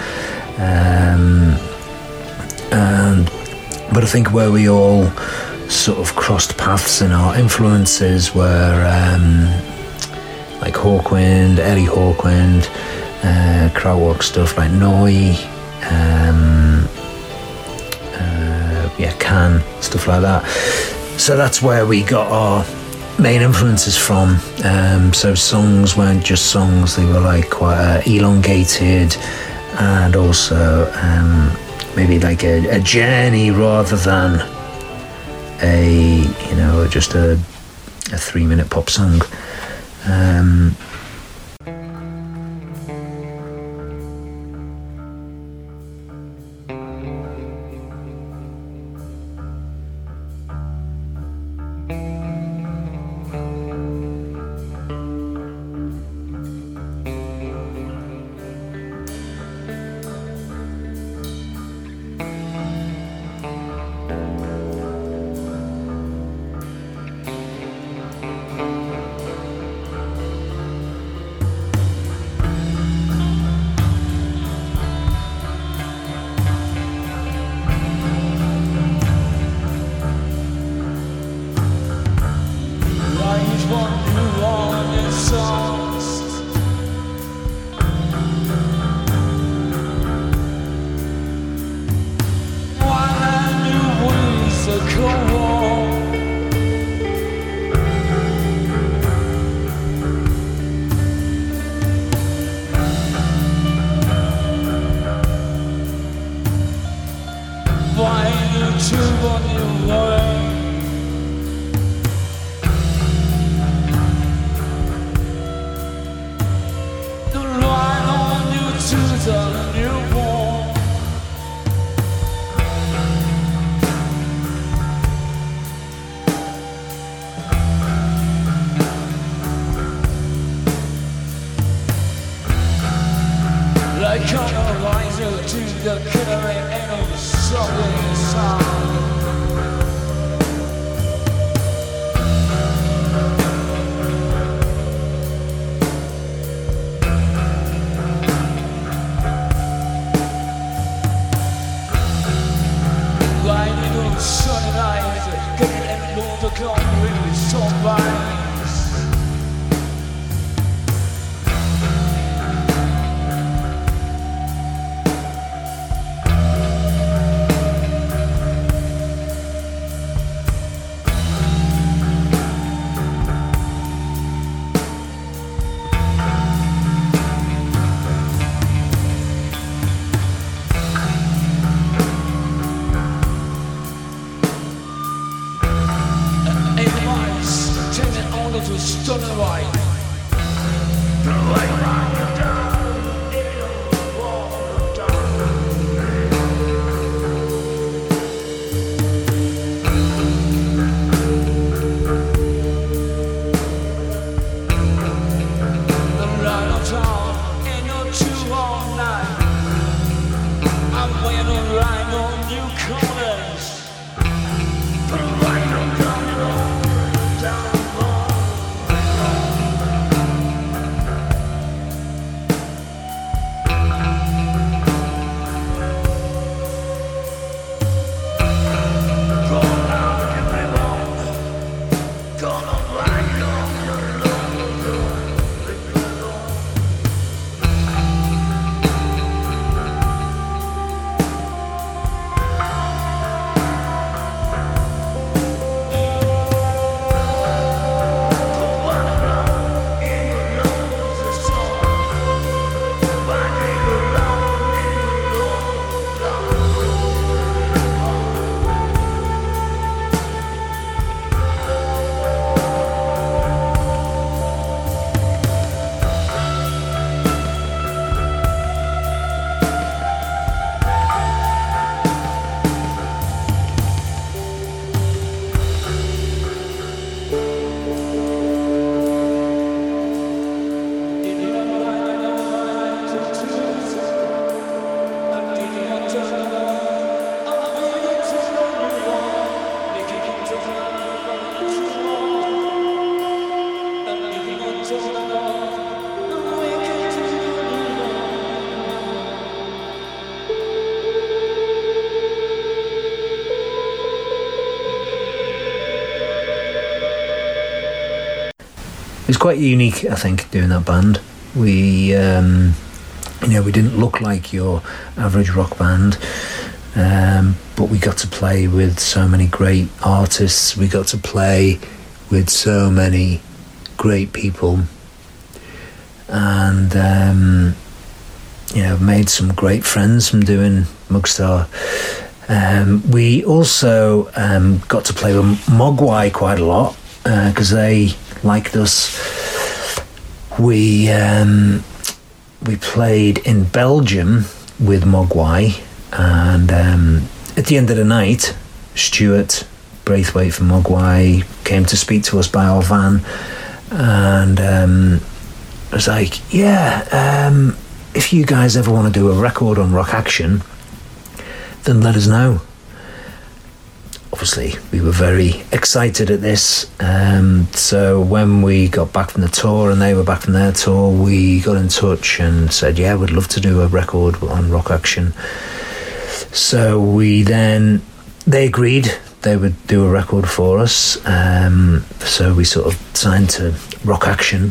but I think where we all sort of crossed paths in our influences were like Hawkwind, Eddie Hawkwind, krautrock stuff like Noi, Can, stuff like that. So that's where we got our main influences from. So songs weren't just songs, they were like quite elongated, and also maybe like a journey rather than just a 3-minute pop song. It's quite unique, I think, doing that band. We, we didn't look like your average rock band, but we got to play with so many great artists. We got to play with so many great people, and made some great friends from doing Mugstar. We also got to play with Mogwai quite a lot because they liked us. We played in Belgium with Mogwai, and at the end of the night, Stuart Braithwaite from Mogwai came to speak to us by our van, and was like, if you guys ever want to do a record on Rock Action, then let us know. Obviously, we were very excited at this. So when we got back from the tour and they were back from their tour, we got in touch and said, we'd love to do a record on Rock Action. So they agreed they would do a record for us. So we sort of signed to Rock Action.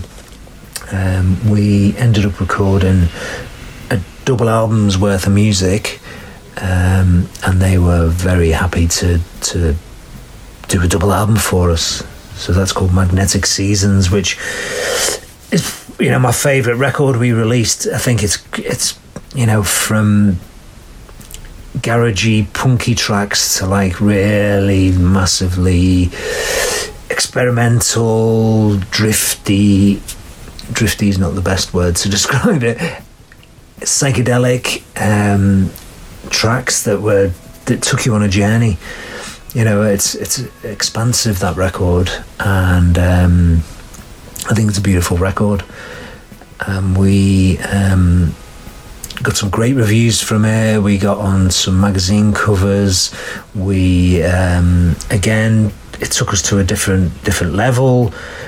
We ended up recording a double album's worth of music. And they were very happy to do a double album for us. So that's called Magnetic Seasons, which is my favourite record we released. I think it's from garagey, punky tracks to like really massively experimental, drifty. Drifty is not the best word to describe it. Psychedelic. Tracks that took you on a journey. It's expansive, that record, and I think it's a beautiful record. We got some great reviews from it. We got on some magazine covers. We again, it took us to a different level.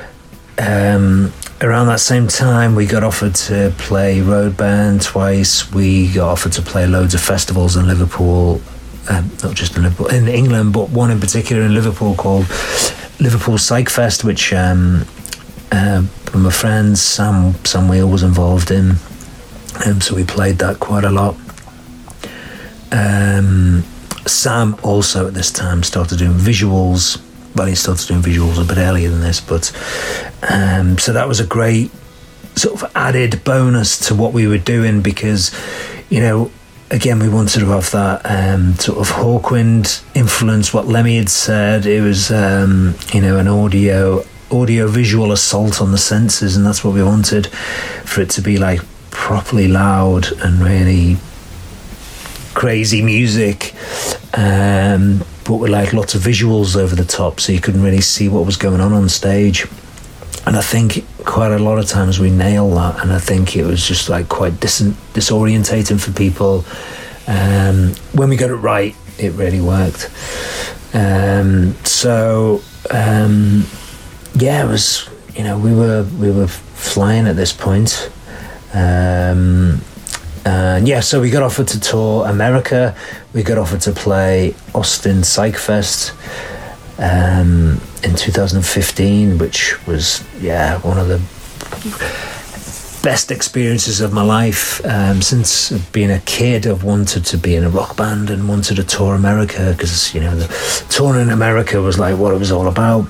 Around that same time, we got offered to play Roadburn twice. We got offered to play loads of festivals in Liverpool, not just in Liverpool, in England, but one in particular in Liverpool called Liverpool Psych Fest, which one of my friends, Sam Wheel, was involved in. So we played that quite a lot. Sam also at this time started doing visuals. Well, he started doing visuals a bit earlier than this, but so that was a great sort of added bonus to what we were doing because, again, we wanted to have that sort of Hawkwind influence, what Lemmy had said. It was, an audio audio-visual assault on the senses, and that's what we wanted, for it to be like properly loud and really crazy music, but with like lots of visuals over the top, so you couldn't really see what was going on stage. And I think quite a lot of times we nail that, and I think it was just like quite disorientating for people. When we got it right, it really worked. Yeah, it was, you know, we were flying at this point. So we got offered to tour America. We got offered to play Austin Psych Fest in 2015, which was, one of the best experiences of my life. Since being a kid, I've wanted to be in a rock band and wanted to tour America, because, you know, the touring in America was like what it was all about.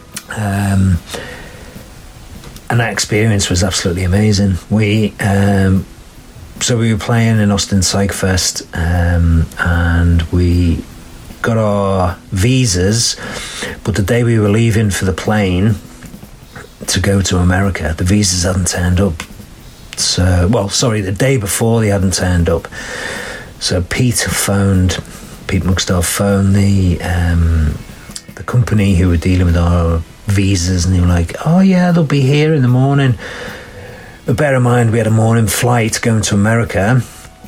And that experience was absolutely amazing. So we were playing in Austin Psych Fest, and we got our visas, but the day we were leaving for the plane to go to America, the visas hadn't turned up. The day before they hadn't turned up. So Pete Muxdal phoned the company who were dealing with our visas, and they were like, oh yeah, they'll be here in the morning. But bear in mind, we had a morning flight going to America.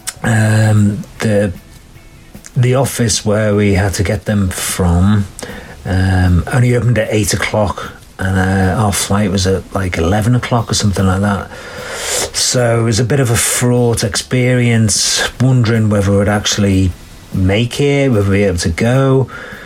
The office where we had to get them from only opened at 8 o'clock, and our flight was at like 11 o'clock or something like that. So it was a bit of a fraught experience, wondering whether we'd actually make it, whether we'd be able to go.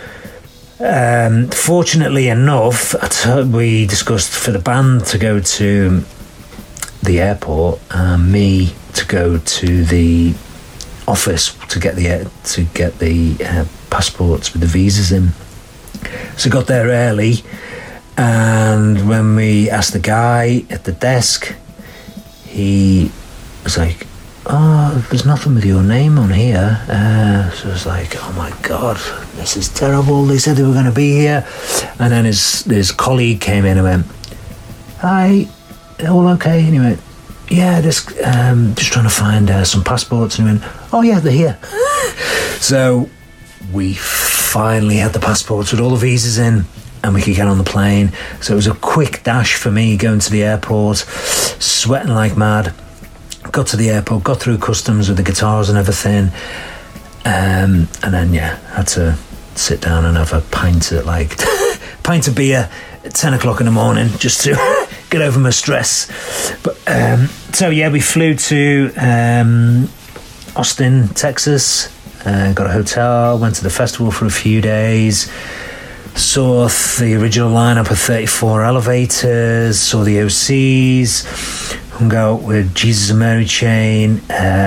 Fortunately enough, we discussed for the band to go to the airport, and me to go to the office to get the passports with the visas in. So got there early, and when we asked the guy at the desk, he was like, oh, there's nothing with your name on here. So I was like, oh my God, this is terrible. They said they were going to be here. And then his colleague came in and went, hi, all okay? And he went, yeah, just trying to find some passports. And he went, oh yeah, they're here. So we finally had the passports with all the visas in, and we could get on the plane. So it was a quick dash for me going to the airport, sweating like mad. Got to the airport, got through customs with the guitars and everything, and then had to sit down and have a pint of beer at 10 o'clock in the morning just to get over my stress. But we flew to Austin, Texas, got a hotel, went to the festival for a few days, saw the original lineup of 34 Elevators, saw the OCs, hung out with Jesus and Mary Chain.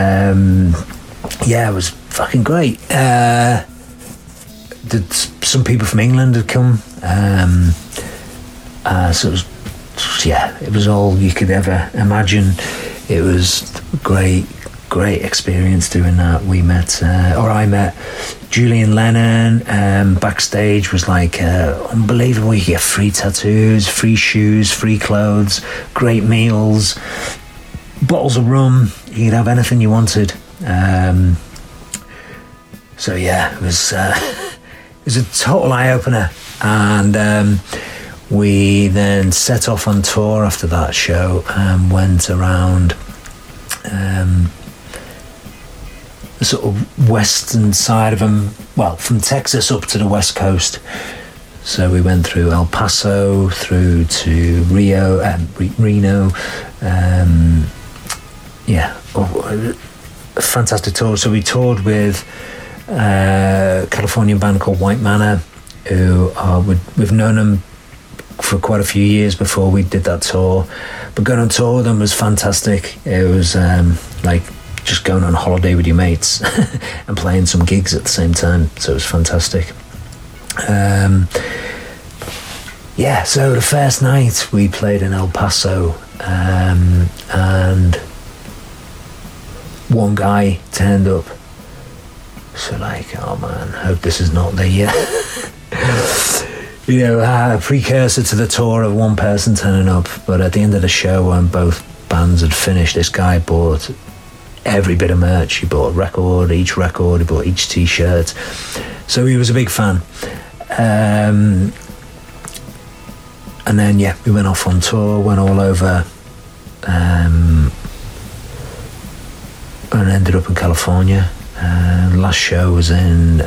It was fucking great. Some people from England had come, so it was all you could ever imagine. It was great experience doing that. I met Julian Lennon. Backstage was like unbelievable. You get free tattoos, free shoes, free clothes, great meals, bottles of rum. You could have anything you wanted. It was a total eye-opener. And we then set off on tour after that show and went around the sort of western side of them, from Texas up to the west coast. So we went through El Paso, through to Reno. A fantastic tour. So we toured with a Californian band called White Manor, who we've known them for quite a few years before we did that tour. But going on tour with them was fantastic. It was like just going on holiday with your mates and playing some gigs at the same time. So it was fantastic. So the first night we played in El Paso, and one guy turned up. So like, oh man, hope this is not the a precursor to the tour of one person turning up. But at the end of the show, when both bands had finished, this guy bought every bit of merch. He bought a record, he bought each t-shirt. So he was a big fan. And then, we went off on tour, went all over, and ended up in California. Last show was in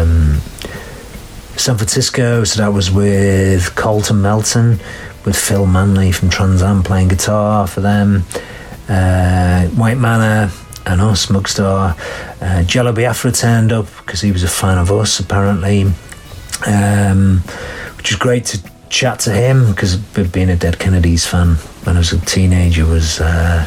San Francisco, so that was with Colton Melton, with Phil Manley from Trans Am playing guitar for them, White Manor and us, Mugstar. Jello Biafra turned up because he was a fan of us, apparently, which was great to chat to him, because being a Dead Kennedys fan when I was a teenager was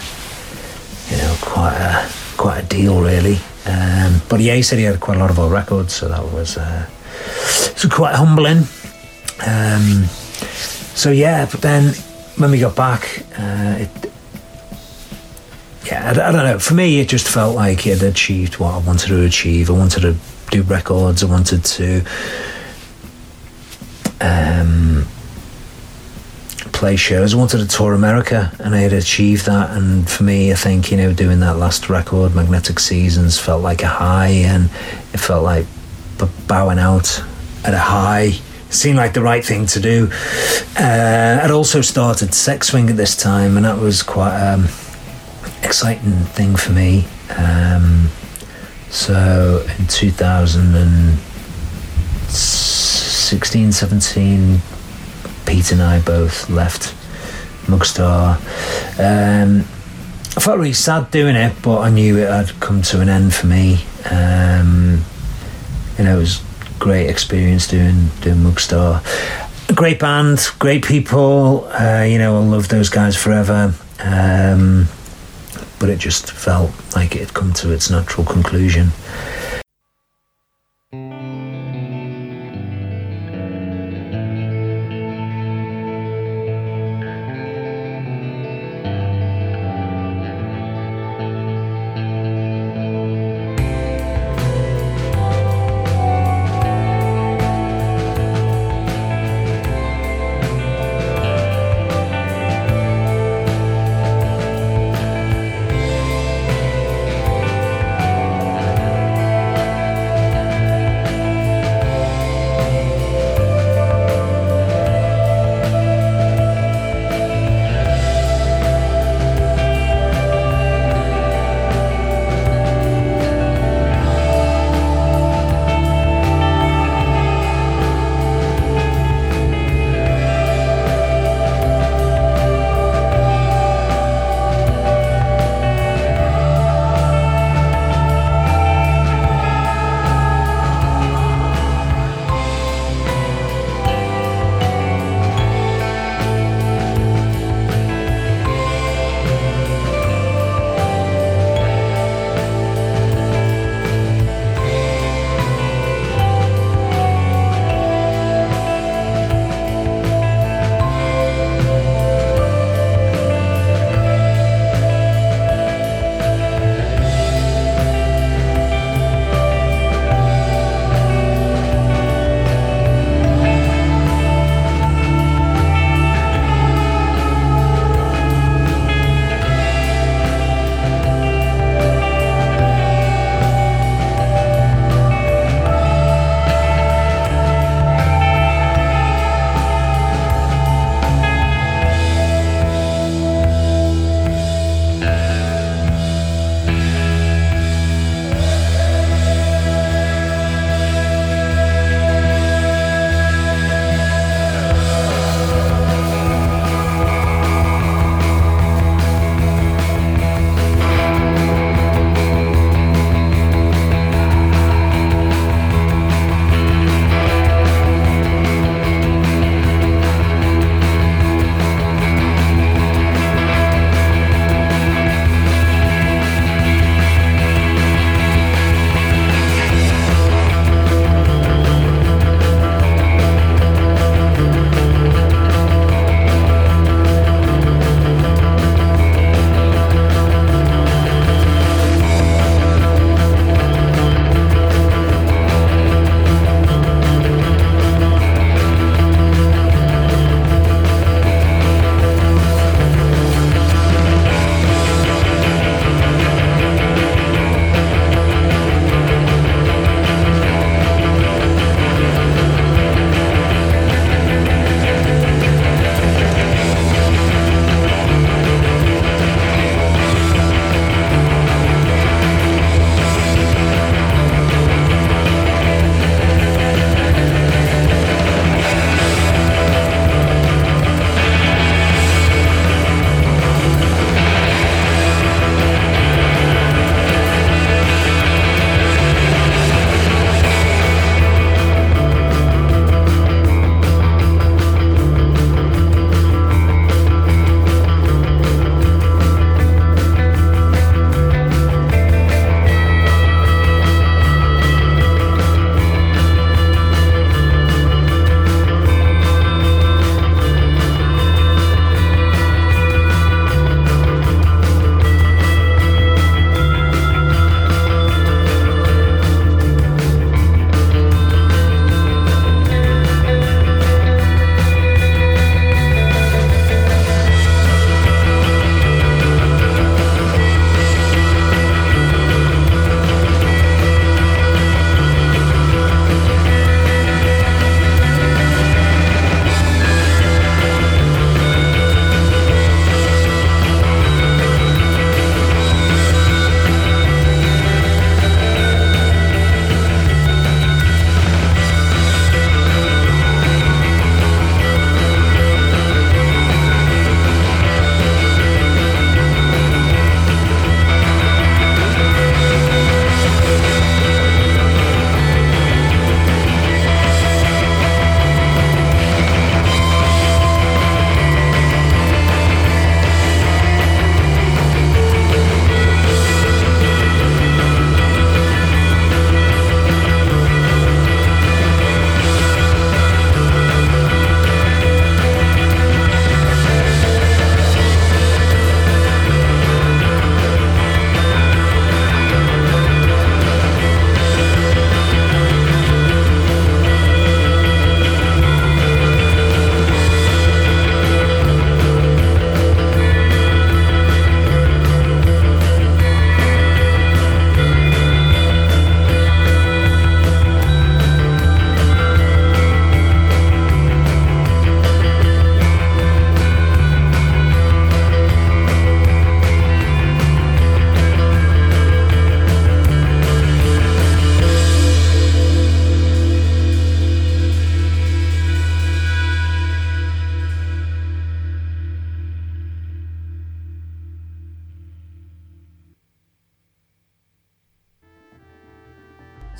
quite a deal, really. But he said he had quite a lot of our records, so that was quite humbling. But then when we got back, I don't know, for me it just felt like it had achieved what I wanted to achieve. I wanted to do records, I wanted to play shows, I wanted to tour America, and I had achieved that. And for me, I think, doing that last record, Magnetic Seasons, felt like a high, and it felt like bowing out at a high seemed like the right thing to do. I'd also started Sex Swing at this time, and that was quite exciting thing for me. So in 2016, 17, Pete and I both left Mugstar. I felt really sad doing it, but I knew it had come to an end for me. It was a great experience doing Mugstar. A great band, great people. I'll love those guys forever. But it just felt like it had come to its natural conclusion.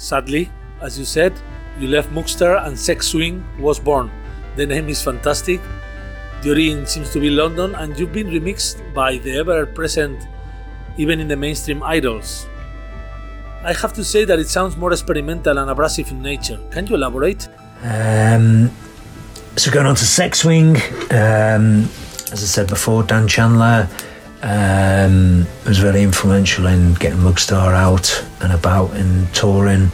sadly, as you said, you left Mugstar and Sex Swing was born. The name is fantastic. The origin seems to be London, and you've been remixed by the ever-present, even in the mainstream, Idols. I have to say that it sounds more experimental and abrasive in nature. Can you elaborate? So going on to Sex Swing, as I said before, Dan Chandler was very influential in getting Mugstar out and about and touring.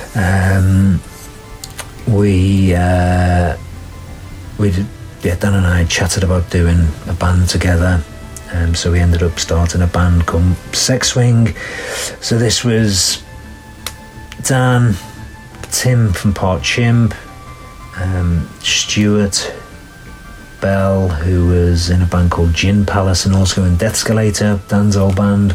Dan and I chatted about doing a band together, so we ended up starting a band called Sex Swing. So this was Dan, Tim from Part Chimp, Stuart Bell, who was in a band called Gin Palace and also in Deathscalator, Dan's old band,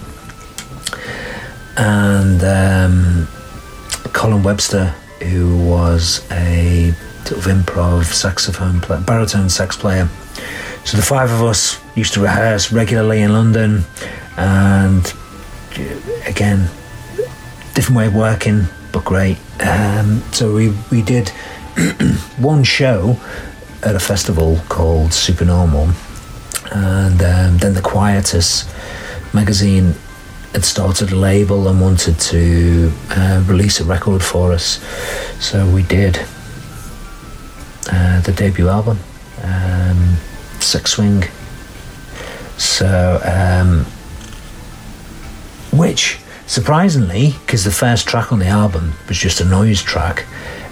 and Colin Webster, who was a sort of improv saxophone player, baritone sax player. So the five of us used to rehearse regularly in London, and again, different way of working, but great. So we did one show at a festival called Supernormal, and then the Quietus magazine had started a label and wanted to release a record for us, so we did the debut album, Sex Swing. So which surprisingly, because the first track on the album was just a noise track,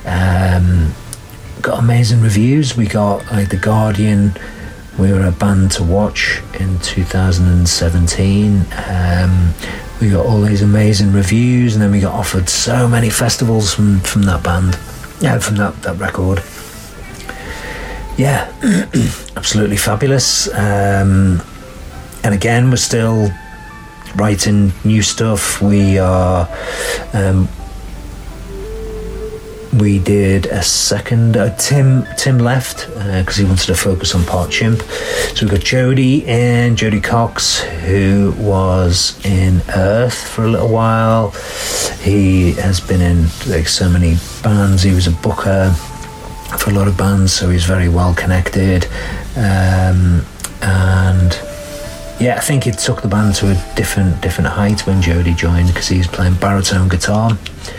got amazing reviews. We got The Guardian, we were a band to watch in 2017. We got all these amazing reviews, and then we got offered so many festivals from that band, from that record. Yeah, absolutely fabulous. And again, we're still writing new stuff. We did a second. Tim left because he wanted to focus on Part Chimp. So we got Jody Cox, who was in Earth for a little while. He has been in so many bands. He was a booker for a lot of bands, so he's very well connected. And yeah, I think it took the band to a different height when Jody joined, because he's playing baritone guitar.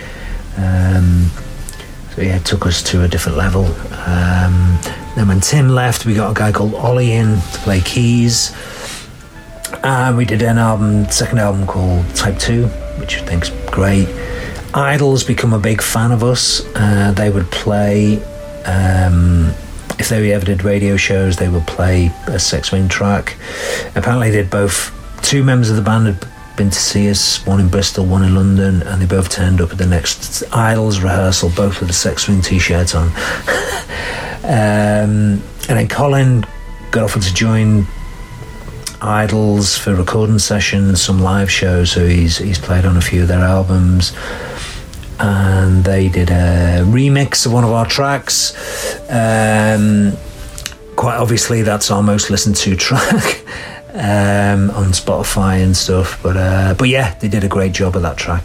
So yeah, it took us to a different level. Then when Tim left, we got a guy called Ollie in to play keys. We did second album called Type 2, which I think's great. Idols become a big fan of us. They would play, if they ever did radio shows, they would play a Sex Swing track. Apparently two members of the band had been to see us, one in Bristol, one in London, and they both turned up at the next Idols rehearsal, both with a Sex Swing t-shirts on. And then Colin got offered to join Idols for recording sessions, some live shows, so he's played on a few of their albums. And they did a remix of one of our tracks. Quite obviously, that's our most listened to track on Spotify and stuff. But yeah, they did a great job of that track.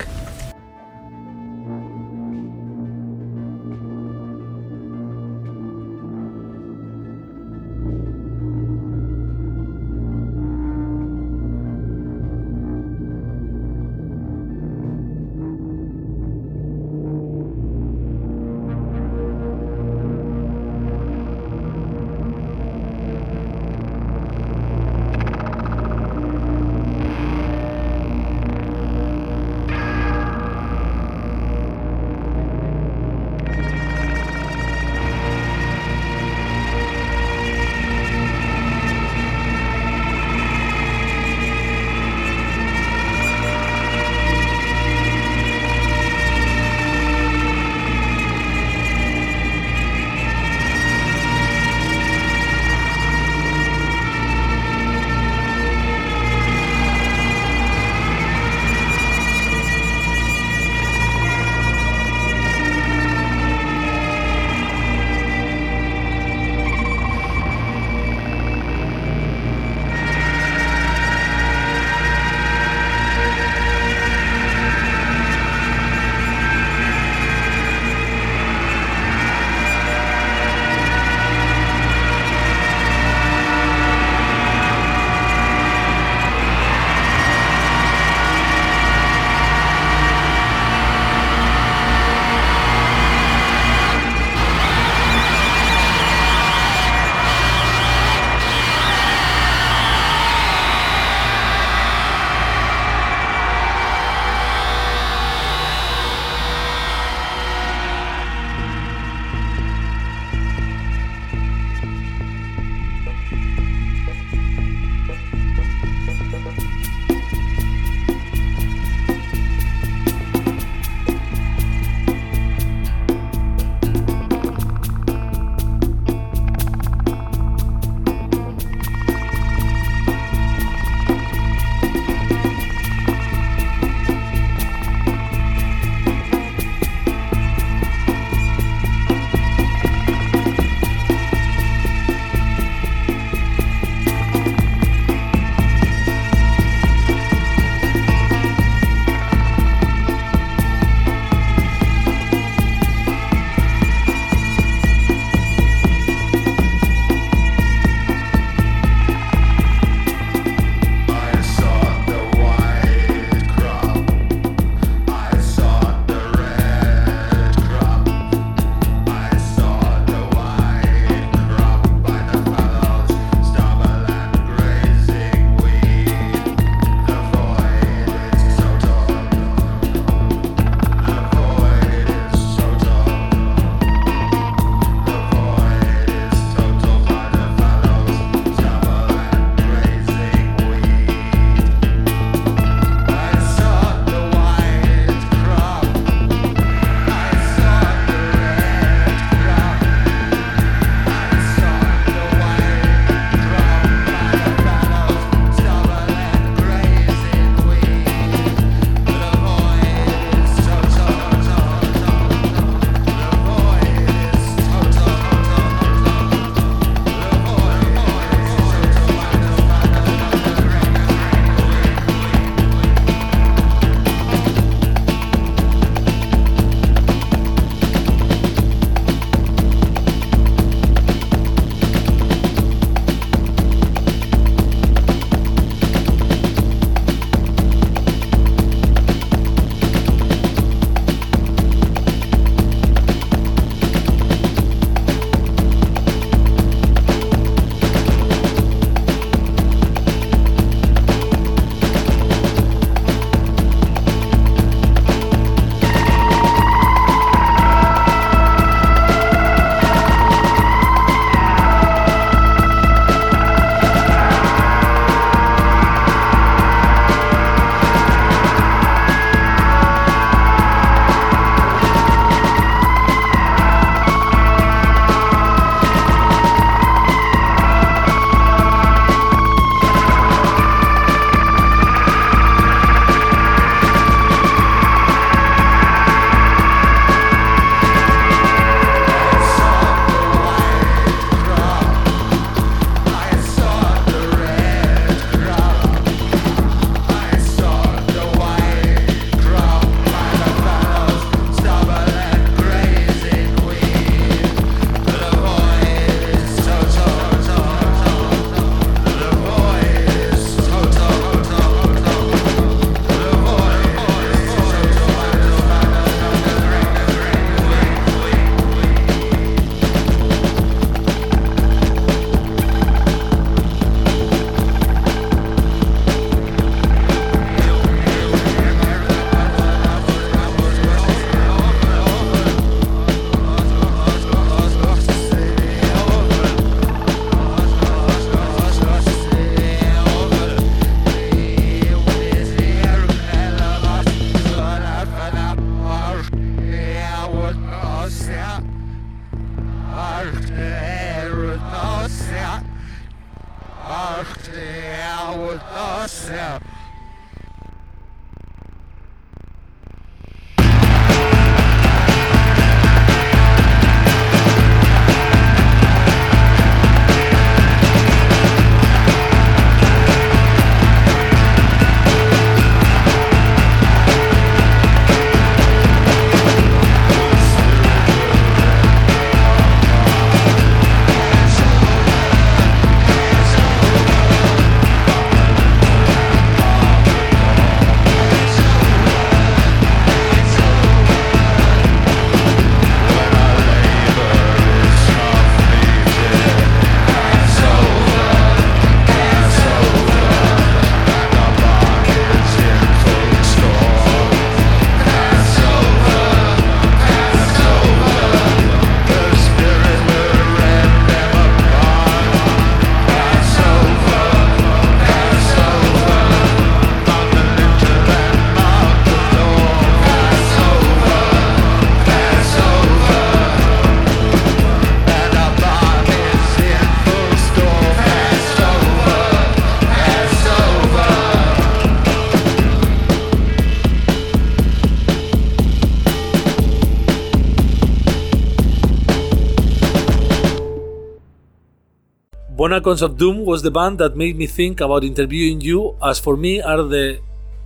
Bonacons of Doom was the band that made me think about interviewing you, as for me are the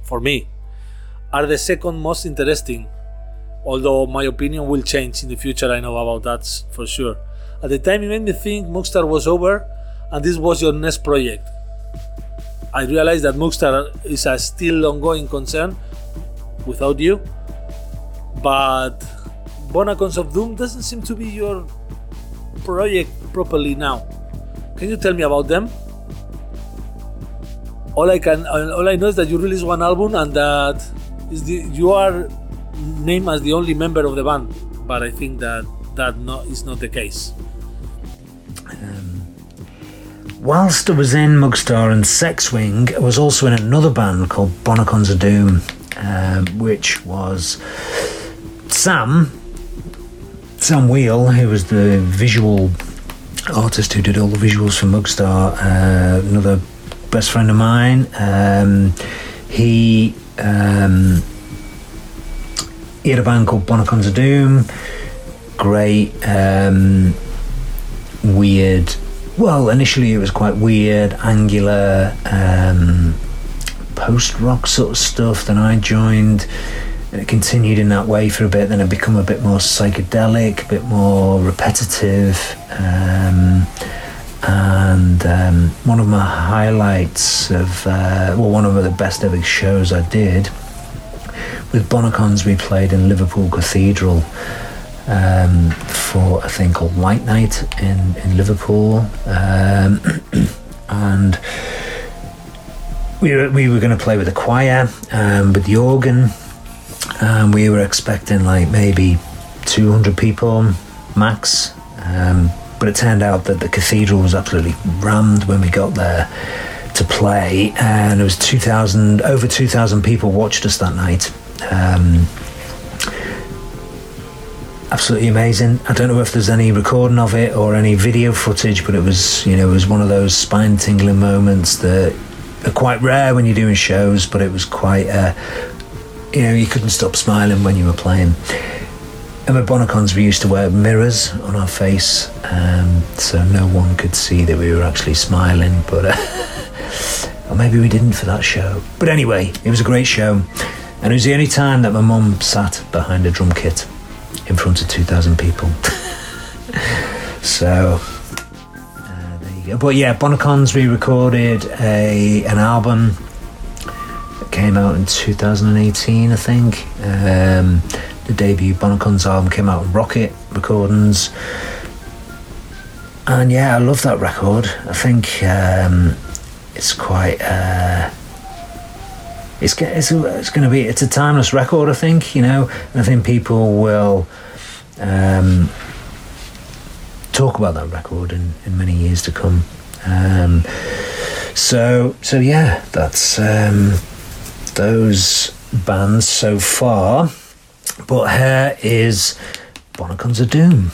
second most interesting, although my opinion will change in the future, I know about that for sure. At the time it made me think Moogstar was over and this was your next project. I realized that Moogstar is a still ongoing concern without you, but Bonacons of Doom doesn't seem to be your project properly now. Can you tell me about them? All I know is that you released one album and that you are named as the only member of the band, but I think that is not the case. Whilst I was in Moogstar and Sexwing, I was also in another band called Bonacons of Doom, which was Sam Wheel, who was the visual artist who did all the visuals for Moogstar, another best friend of mine. He had a band called Bonacons of Doom. Great, weird. Well, initially it was quite weird, angular, post-rock sort of stuff. Then I joined. It continued in that way for a bit, then it became a bit more psychedelic, a bit more repetitive, and one of my highlights of, one of the best ever shows I did with Bonacons, we played in Liverpool Cathedral for a thing called White Night in Liverpool, and we were going to play with the choir, with the organ. And we were expecting like maybe 200 people max, but it turned out that the cathedral was absolutely rammed when we got there to play, and it was over 2,000 people watched us that night. Absolutely amazing. I don't know if there's any recording of it or any video footage, but it was one of those spine-tingling moments that are quite rare when you're doing shows, but it was quite you couldn't stop smiling when you were playing. And with Bonacons, we used to wear mirrors on our face, so no one could see that we were actually smiling, but or maybe we didn't for that show. But anyway, it was a great show, and it was the only time that my mum sat behind a drum kit in front of 2,000 people. So there you go. But yeah, Bonacons, we recorded an album. Came out in 2018, I think. The debut Bonacons album came out on Rocket Recordings, and yeah, I love that record. I think it's quite it's going to be, it's a timeless record, I think, and I think people will talk about that record in many years to come. So yeah, that's those bands so far. But here is Bonnicons of Doom.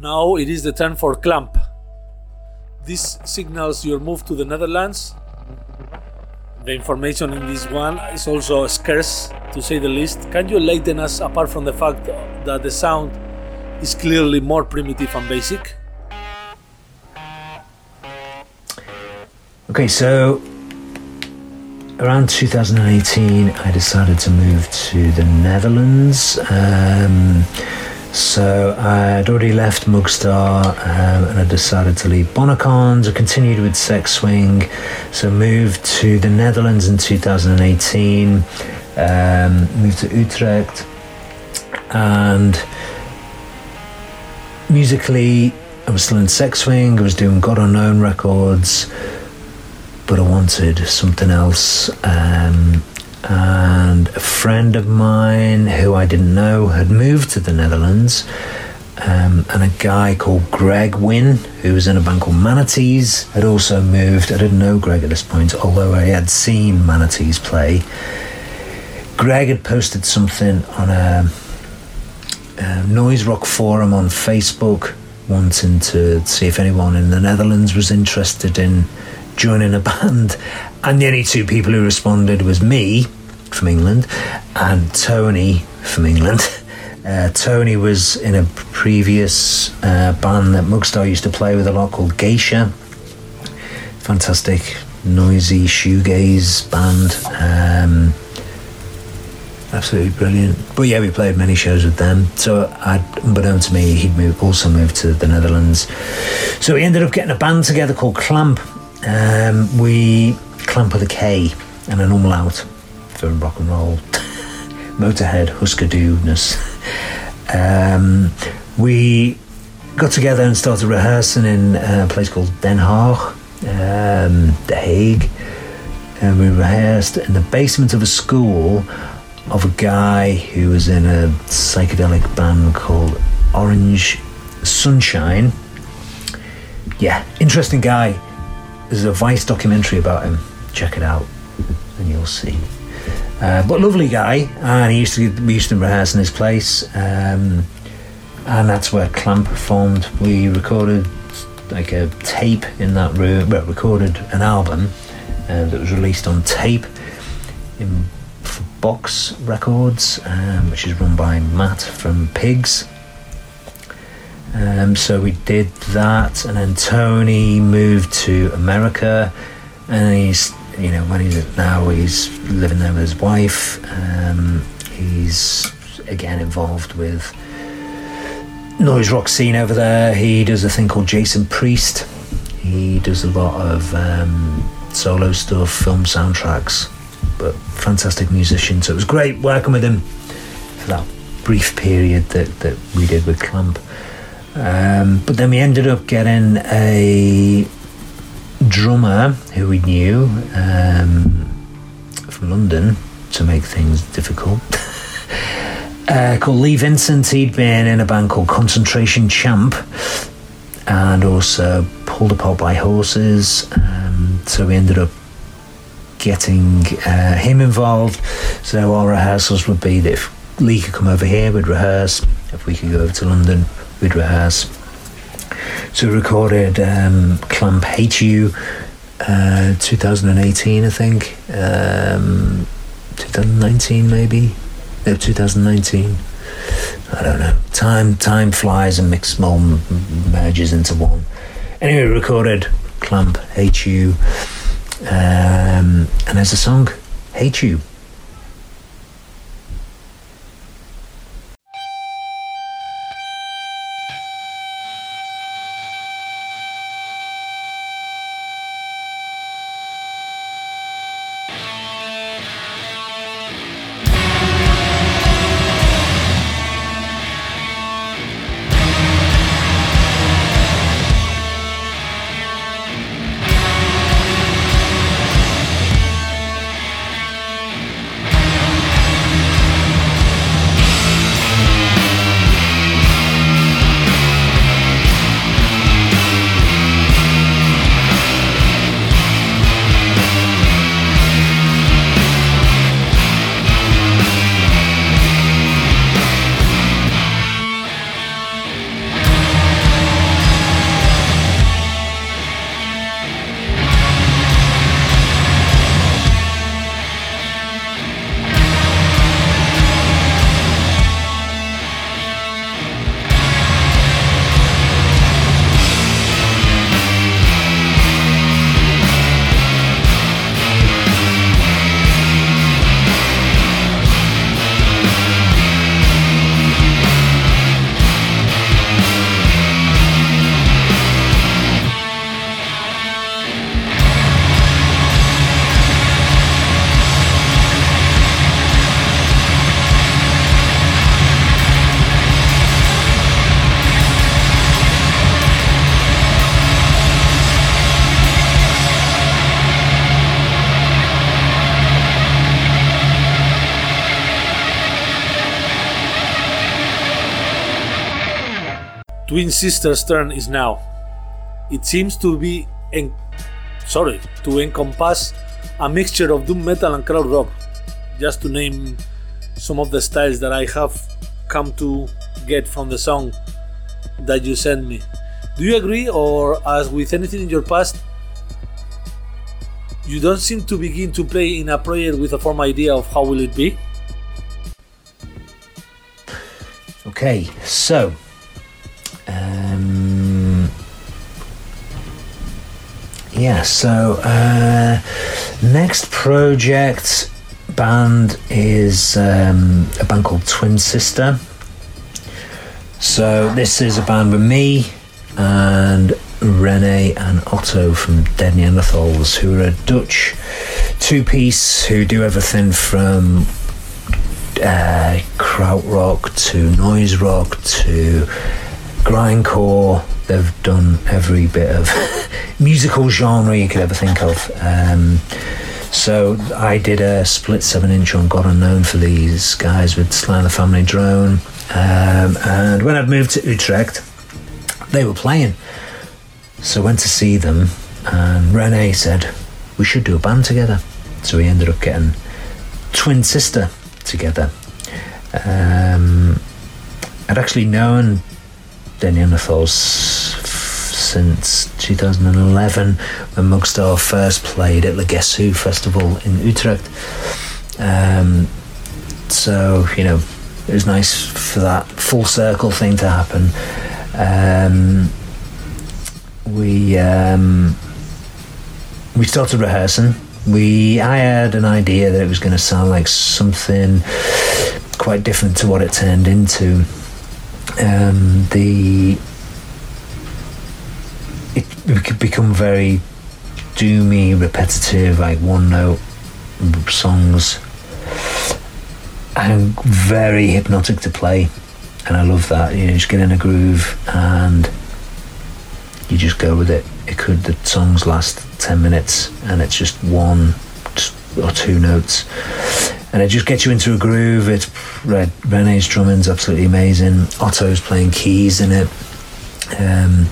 Now it is the turn for Clamp. This signals your move to the Netherlands. The information in this one is also scarce, to say the least. Can you enlighten us, apart from the fact that the sound is clearly more primitive and basic? Okay, so around 2018, I decided to move to the Netherlands. So I'd already left Mugstar and I decided to leave Bonacons. I continued with Sex Swing, so moved to the Netherlands in 2018, moved to Utrecht, and musically I was still in Sex Swing, I was doing God Unknown records, but I wanted something else. And a friend of mine who I didn't know had moved to the Netherlands, and a guy called Greg Wynn, who was in a band called Manatees, had also moved. I didn't know Greg at this point, although I had seen Manatees play. Greg had posted something on a noise rock forum on Facebook, wanting to see if anyone in the Netherlands was interested in joining a band, and the only two people who responded was me from England and Tony from England. Tony was in a previous band that Mugstar used to play with a lot called Geisha. Fantastic, noisy shoegaze band. Absolutely brilliant. But yeah, we played many shows with them. So unbeknown to me, he'd also moved to the Netherlands. So we ended up getting a band together called Clamp. We Clamp with a K and an umlaut for rock and roll. Motorhead, Husker Du-ness. We got together and started rehearsing in a place called Den Haag, The Hague, and we rehearsed in the basement of a school of a guy who was in a psychedelic band called Orange Sunshine. Yeah, interesting guy. There's a Vice documentary about him. Check it out and you'll see. But lovely guy, and we used to rehearse in his place, and that's where Clamp formed. We recorded like a tape in that room. Well, recorded an album that was released on tape for Box Records, which is run by Matt from Pigs. So we did that, and then Tony moved to America, and he's living there with his wife. He's again involved with noise rock scene over there. He does a thing called Jason Priest. He does a lot of solo stuff, film soundtracks, but fantastic musician. So it was great working with him for that brief period that we did with Clamp. But then we ended up getting a drummer who we knew from London to make things difficult, called Lee Vincent. He'd been in a band called Concentration Champ and also Pulled Apart by Horses, so we ended up getting him involved. So our rehearsals would be that if Lee could come over here, we'd rehearse. If we could go over to London, we'd rehearse. So we recorded Clamp Hate You 2018, I think. 2019 maybe? No, 2019. I don't know. Time flies and all merges into one. Anyway, we recorded Clamp Hate You, and there's a song, Hate You. Twin Sisters' turn is now. It seems to be to encompass a mixture of doom metal and crowd rock, just to name some of the styles that I have come to get from the song that you sent me. Do you agree, or as with anything in your past, you don't seem to begin to play in a project with a firm idea of how will it be? Okay, so next project band is a band called Twin Sister. So this is a band with me and Rene and Otto from Dead Neanderthals, who are a Dutch two-piece who do everything from krautrock to noise rock to grindcore. They've done every bit of musical genre you could ever think of. So I did a split 7-inch on God Unknown for these guys with Sly and the Family Drone, and when I'd moved to Utrecht they were playing, so I went to see them and Rene said we should do a band together, so we ended up getting Twin Sister together. I'd actually known Dead Neanderthals since 2011 when Mugstar first played at the Guess Who festival in Utrecht. So, you know, it was nice for that full circle thing to happen. We started rehearsing. I had an idea that it was going to sound like something quite different to what it turned into. It could become very doomy, repetitive, like one-note songs, and very hypnotic to play. And I love that. You just get in a groove and you just go with it. The songs last 10 minutes and it's just one or two notes, and it just gets you into a groove. Rene's drumming's absolutely amazing. Otto's playing keys in it, and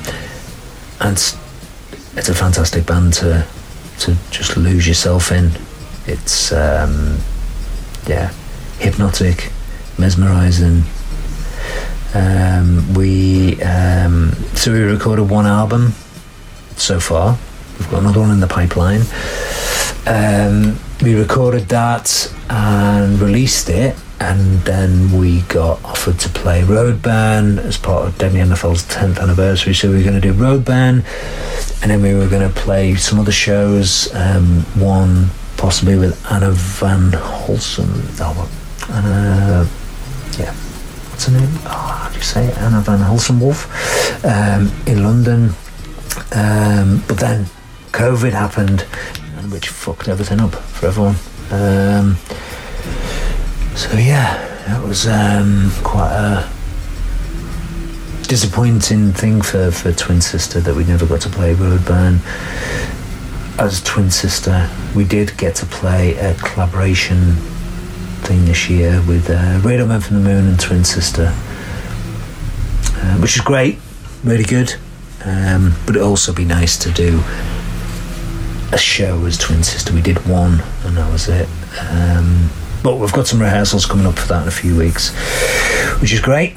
it's a fantastic band to just lose yourself in. It's hypnotic, mesmerizing. We recorded one album so far. We've got another one in the pipeline. We recorded that and released it, and then we got offered to play Roadburn as part of Dead Neanderthals' 10th anniversary. So we were going to do Roadburn, and then we were going to play some other shows, one possibly with Anna Van Hulsen. What's her name? How do you say it? Anna Van Hulsenwolf, in London. But then COVID happened, which fucked everything up for everyone. It was quite a disappointing thing for Twin Sister that we never got to play Roadburn. As Twin Sister, we did get to play a collaboration thing this year with Radar Men from the Moon and Twin Sister, which is great, really good. But it'd also be nice to do a show as Twin Sister. We did one and that was it. But we've got some rehearsals coming up for that in a few weeks, which is great.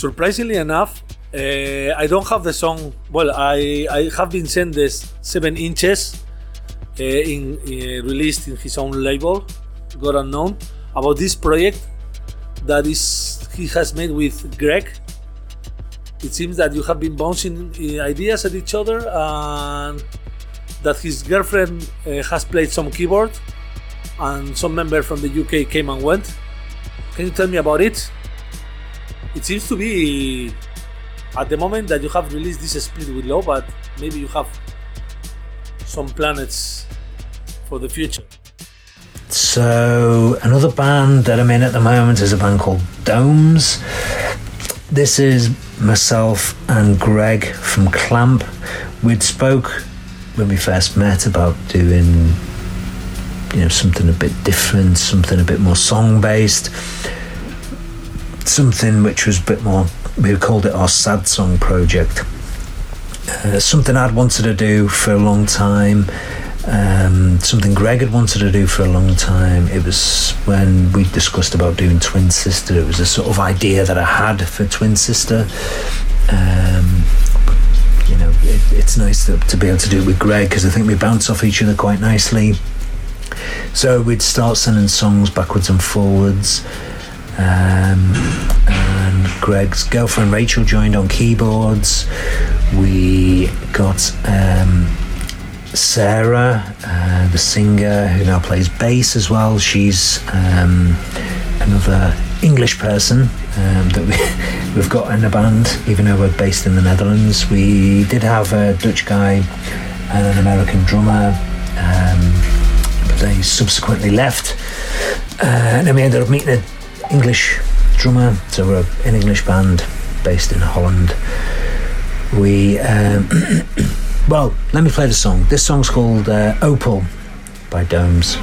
surprisingly enough, I don't have the song. Well, I have been sent this 7 inches released in his own label, God Unknown, about this project that he has made with Greg. It seems that you have been bouncing ideas at each other, and that his girlfriend has played some keyboard, and some member from the UK came and went. Can you tell me about it? It seems to be at the moment that you have released this split with Low, but maybe you have some planets for the future. So another band that I'm in at the moment is a band called Domes. This is myself and Greg from Clamp. We'd spoke when we first met about doing, something a bit different, something a bit more song-based, something which was a bit more, we called it our sad song project. Something I'd wanted to do for a long time, something Greg had wanted to do for a long time. It was when we discussed about doing Twin Sister. It was a sort of idea that I had for Twin Sister. It's nice to be able to do it with Greg, because I think we bounce off each other quite nicely. So we'd start sending songs backwards and forwards. And Greg's girlfriend Rachel joined on keyboards. We got Sarah, the singer, who now plays bass as well. She's another English person that we've got in the band, even though we're based in the Netherlands. We did have a Dutch guy and an American drummer, but they subsequently left. And then we ended up meeting an English drummer, so we're an English band based in Holland. We well, let me play the song. This song's called Opal by Domes.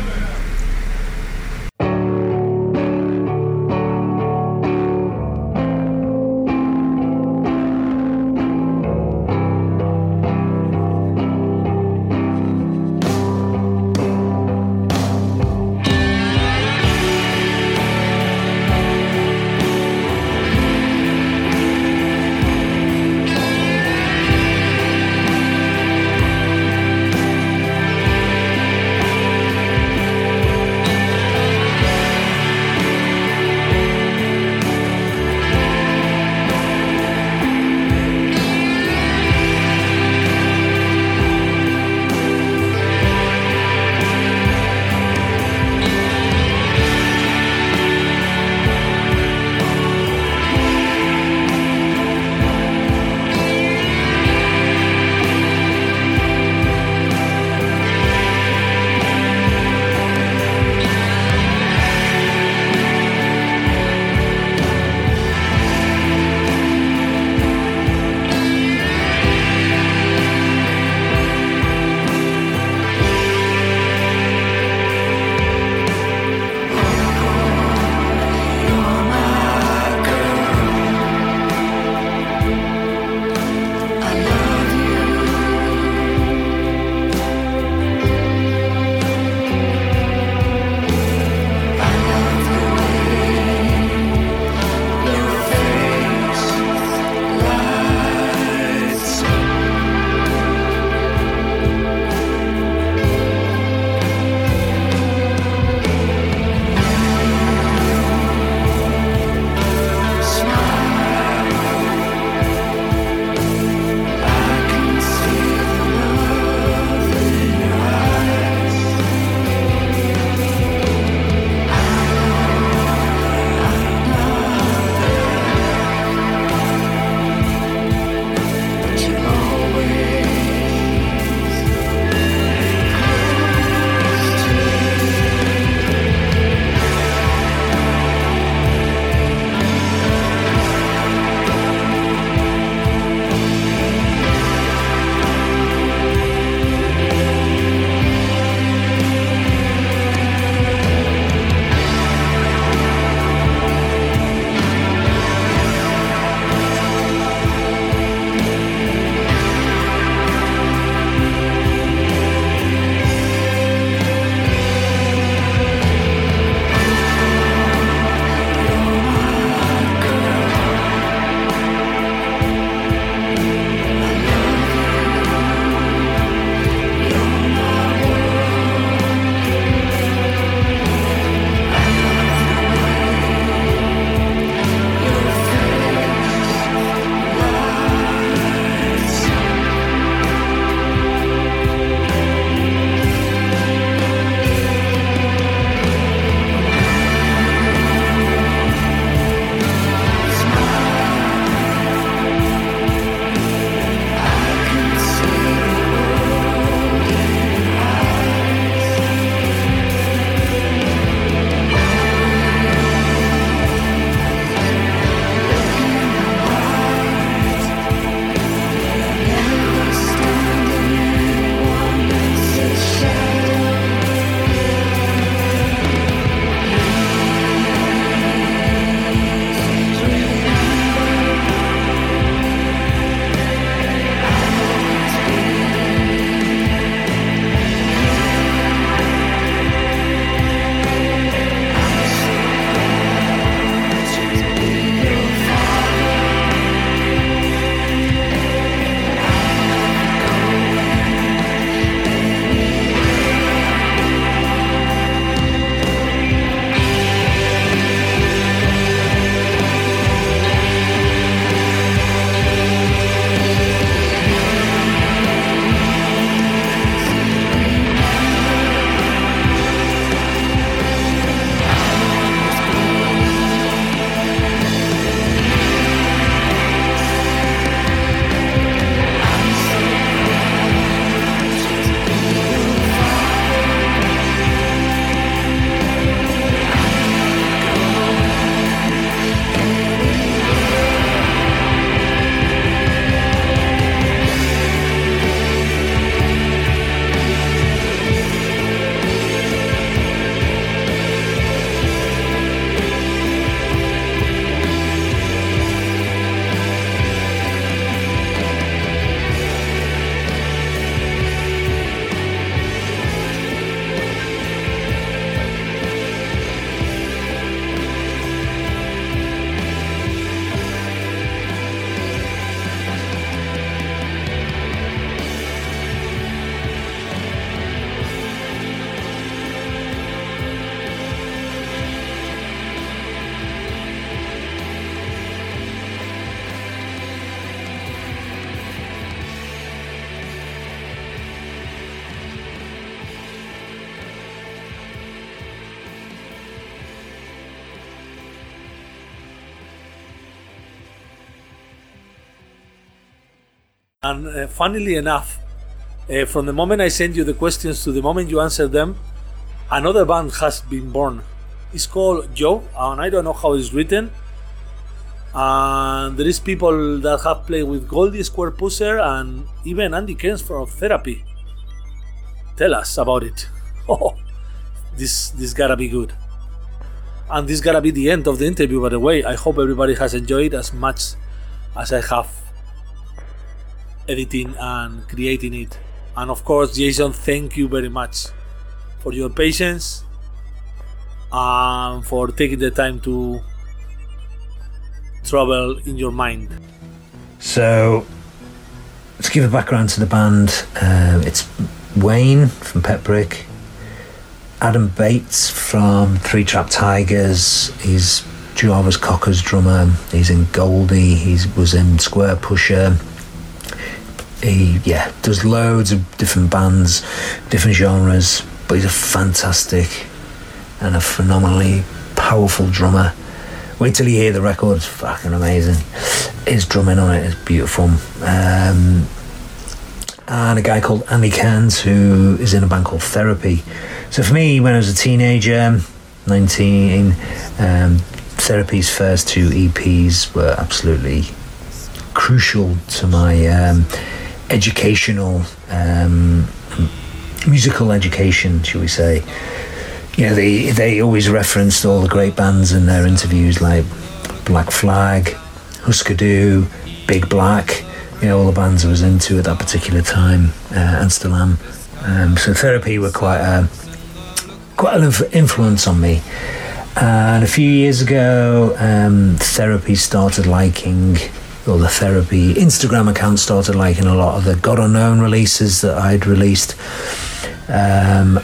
And funnily enough, from the moment I send you the questions to the moment you answer them, another band has been born. It's called Joe, and I don't know how it's written. And there is people that have played with Goldie Squarepusser and even Andy Cairns from Therapy. Tell us about it. Oh, this gotta be good. And this gotta be the end of the interview, by the way. I hope everybody has enjoyed as much as I have editing and creating it. And of course, Jason, thank you very much for your patience and for taking the time to travel in your mind. So, let's give a background to the band. It's Wayne from Pet Brick, Adam Bates from Three Trap Tigers. He's Jarvis Cocker's drummer. He's in Goldie. He was in Squarepusser. He does loads of different bands, different genres, but he's a fantastic and a phenomenally powerful drummer. Wait till you hear the record, it's fucking amazing. His drumming on it is beautiful. And a guy called Andy Cairns, who is in a band called Therapy. So for me, when I was a teenager, 19, Therapy's first 2 EPs were absolutely crucial to my educational, musical education, shall we say. You know, they always referenced all the great bands in their interviews, like Black Flag, Husker Du, Big Black, you know, all the bands I was into at that particular time, and still am. So Therapy were quite an influence on me. And a few years ago, Therapy started liking, or the Therapy Instagram account started liking a lot of the God Unknown releases that I'd released. And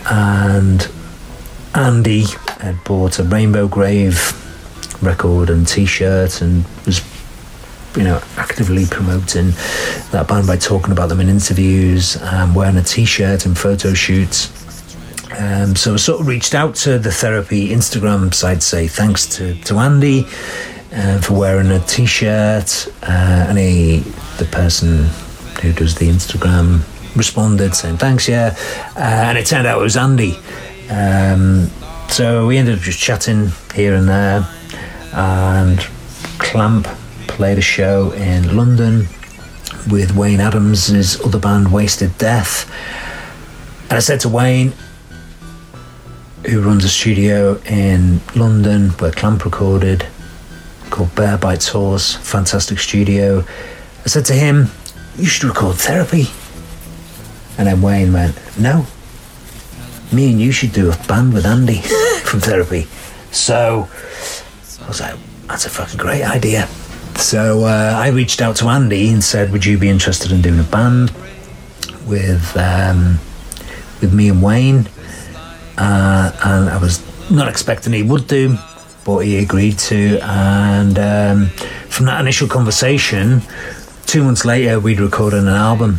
Andy had bought a Rainbow Grave record and t-shirt and was, you know, actively promoting that band by talking about them in interviews and wearing a t-shirt and photo shoots. So I sort of reached out to the Therapy Instagram site to say thanks to Andy for wearing a t-shirt, and the person who does the Instagram responded saying thanks, and it turned out it was Andy. So we ended up just chatting here and there, and Clamp played a show in London with Wayne Adams' other band Wasted Death, and I said to Wayne, who runs a studio in London where Clamp recorded, called Bear Bites Horse, fantastic studio, I said to him, you should record Therapy. And then Wayne went, no, me and you should do a band with Andy from Therapy. So I was like, that's a fucking great idea. So I reached out to Andy and said, would you be interested in doing a band with me and Wayne? And I was not expecting he would do, but he agreed to. And from that initial conversation, 2 months later, we'd recorded an album,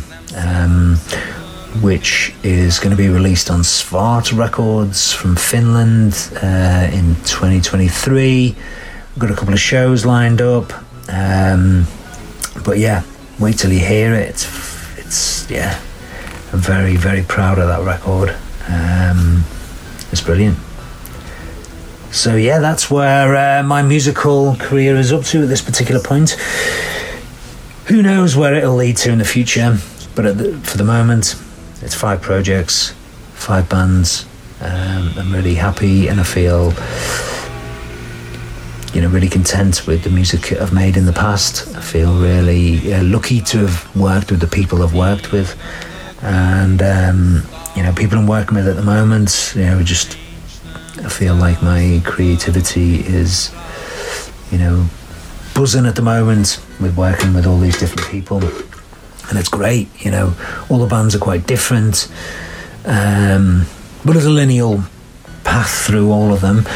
which is going to be released on Svart Records from Finland in 2023. We've got a couple of shows lined up, but yeah, wait till you hear it. It's I'm very, very proud of that record. It's brilliant. So yeah, that's where my musical career is up to at this particular point. Who knows where it'll lead to in the future, but for the moment, it's 5 projects, 5 bands. I'm really happy, and I feel, you know, really content with the music I've made in the past. I feel really lucky to have worked with the people I've worked with, and you know, people I'm working with at the moment, you know, I feel like my creativity is, you know, buzzing at the moment with working with all these different people, and it's great. You know, all the bands are quite different, but there's a lineal path through all of them,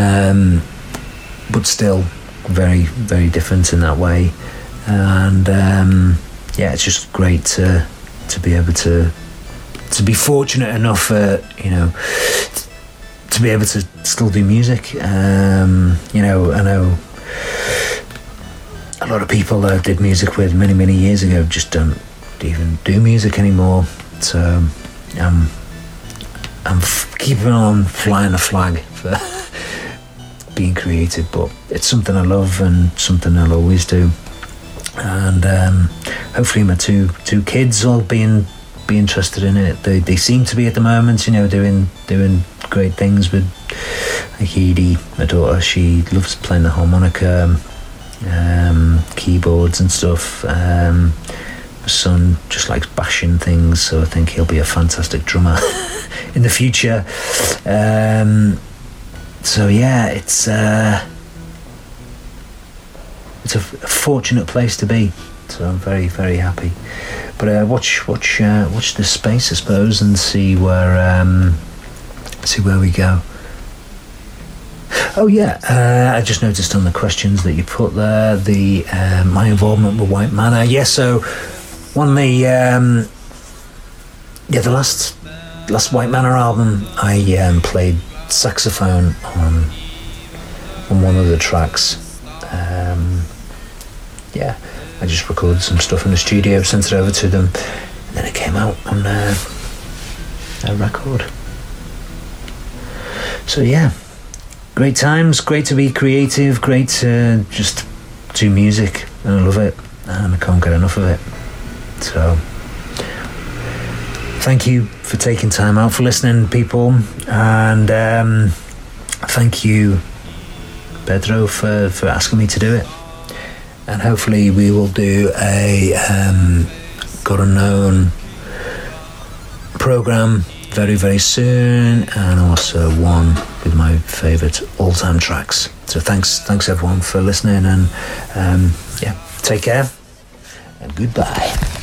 but still very, very different in that way. And yeah, it's just great to be able to be fortunate enough, you know, to be able to still do music. You know, I know a lot of people that I did music with many, many years ago just don't even do music anymore. So I'm keeping on flying the flag for being creative, but it's something I love and something I'll always do. And hopefully my two kids will be interested in it. They seem to be at the moment, doing great things with, like Edie, my daughter. She loves playing the harmonica, keyboards and stuff. My son just likes bashing things, so I think he'll be a fantastic drummer in the future. So yeah, it's a fortunate place to be. So I'm very, very happy. But watch this space, I suppose, and see where we go. Oh yeah, I just noticed on the questions that you put there, the my involvement with White Manor. Yes, so one of the last White Manor album, I played saxophone on one of the tracks. I just recorded some stuff in the studio, sent it over to them, and then it came out on a record. So yeah, great times, great to be creative, great to just do music, and I love it, and I can't get enough of it. So thank you for taking time out for listening, people, and thank you, Pedro, for asking me to do it. And hopefully we will do a Got Unknown program very, very soon, and also one with my favourite all-time tracks. So thanks everyone for listening, and take care and goodbye.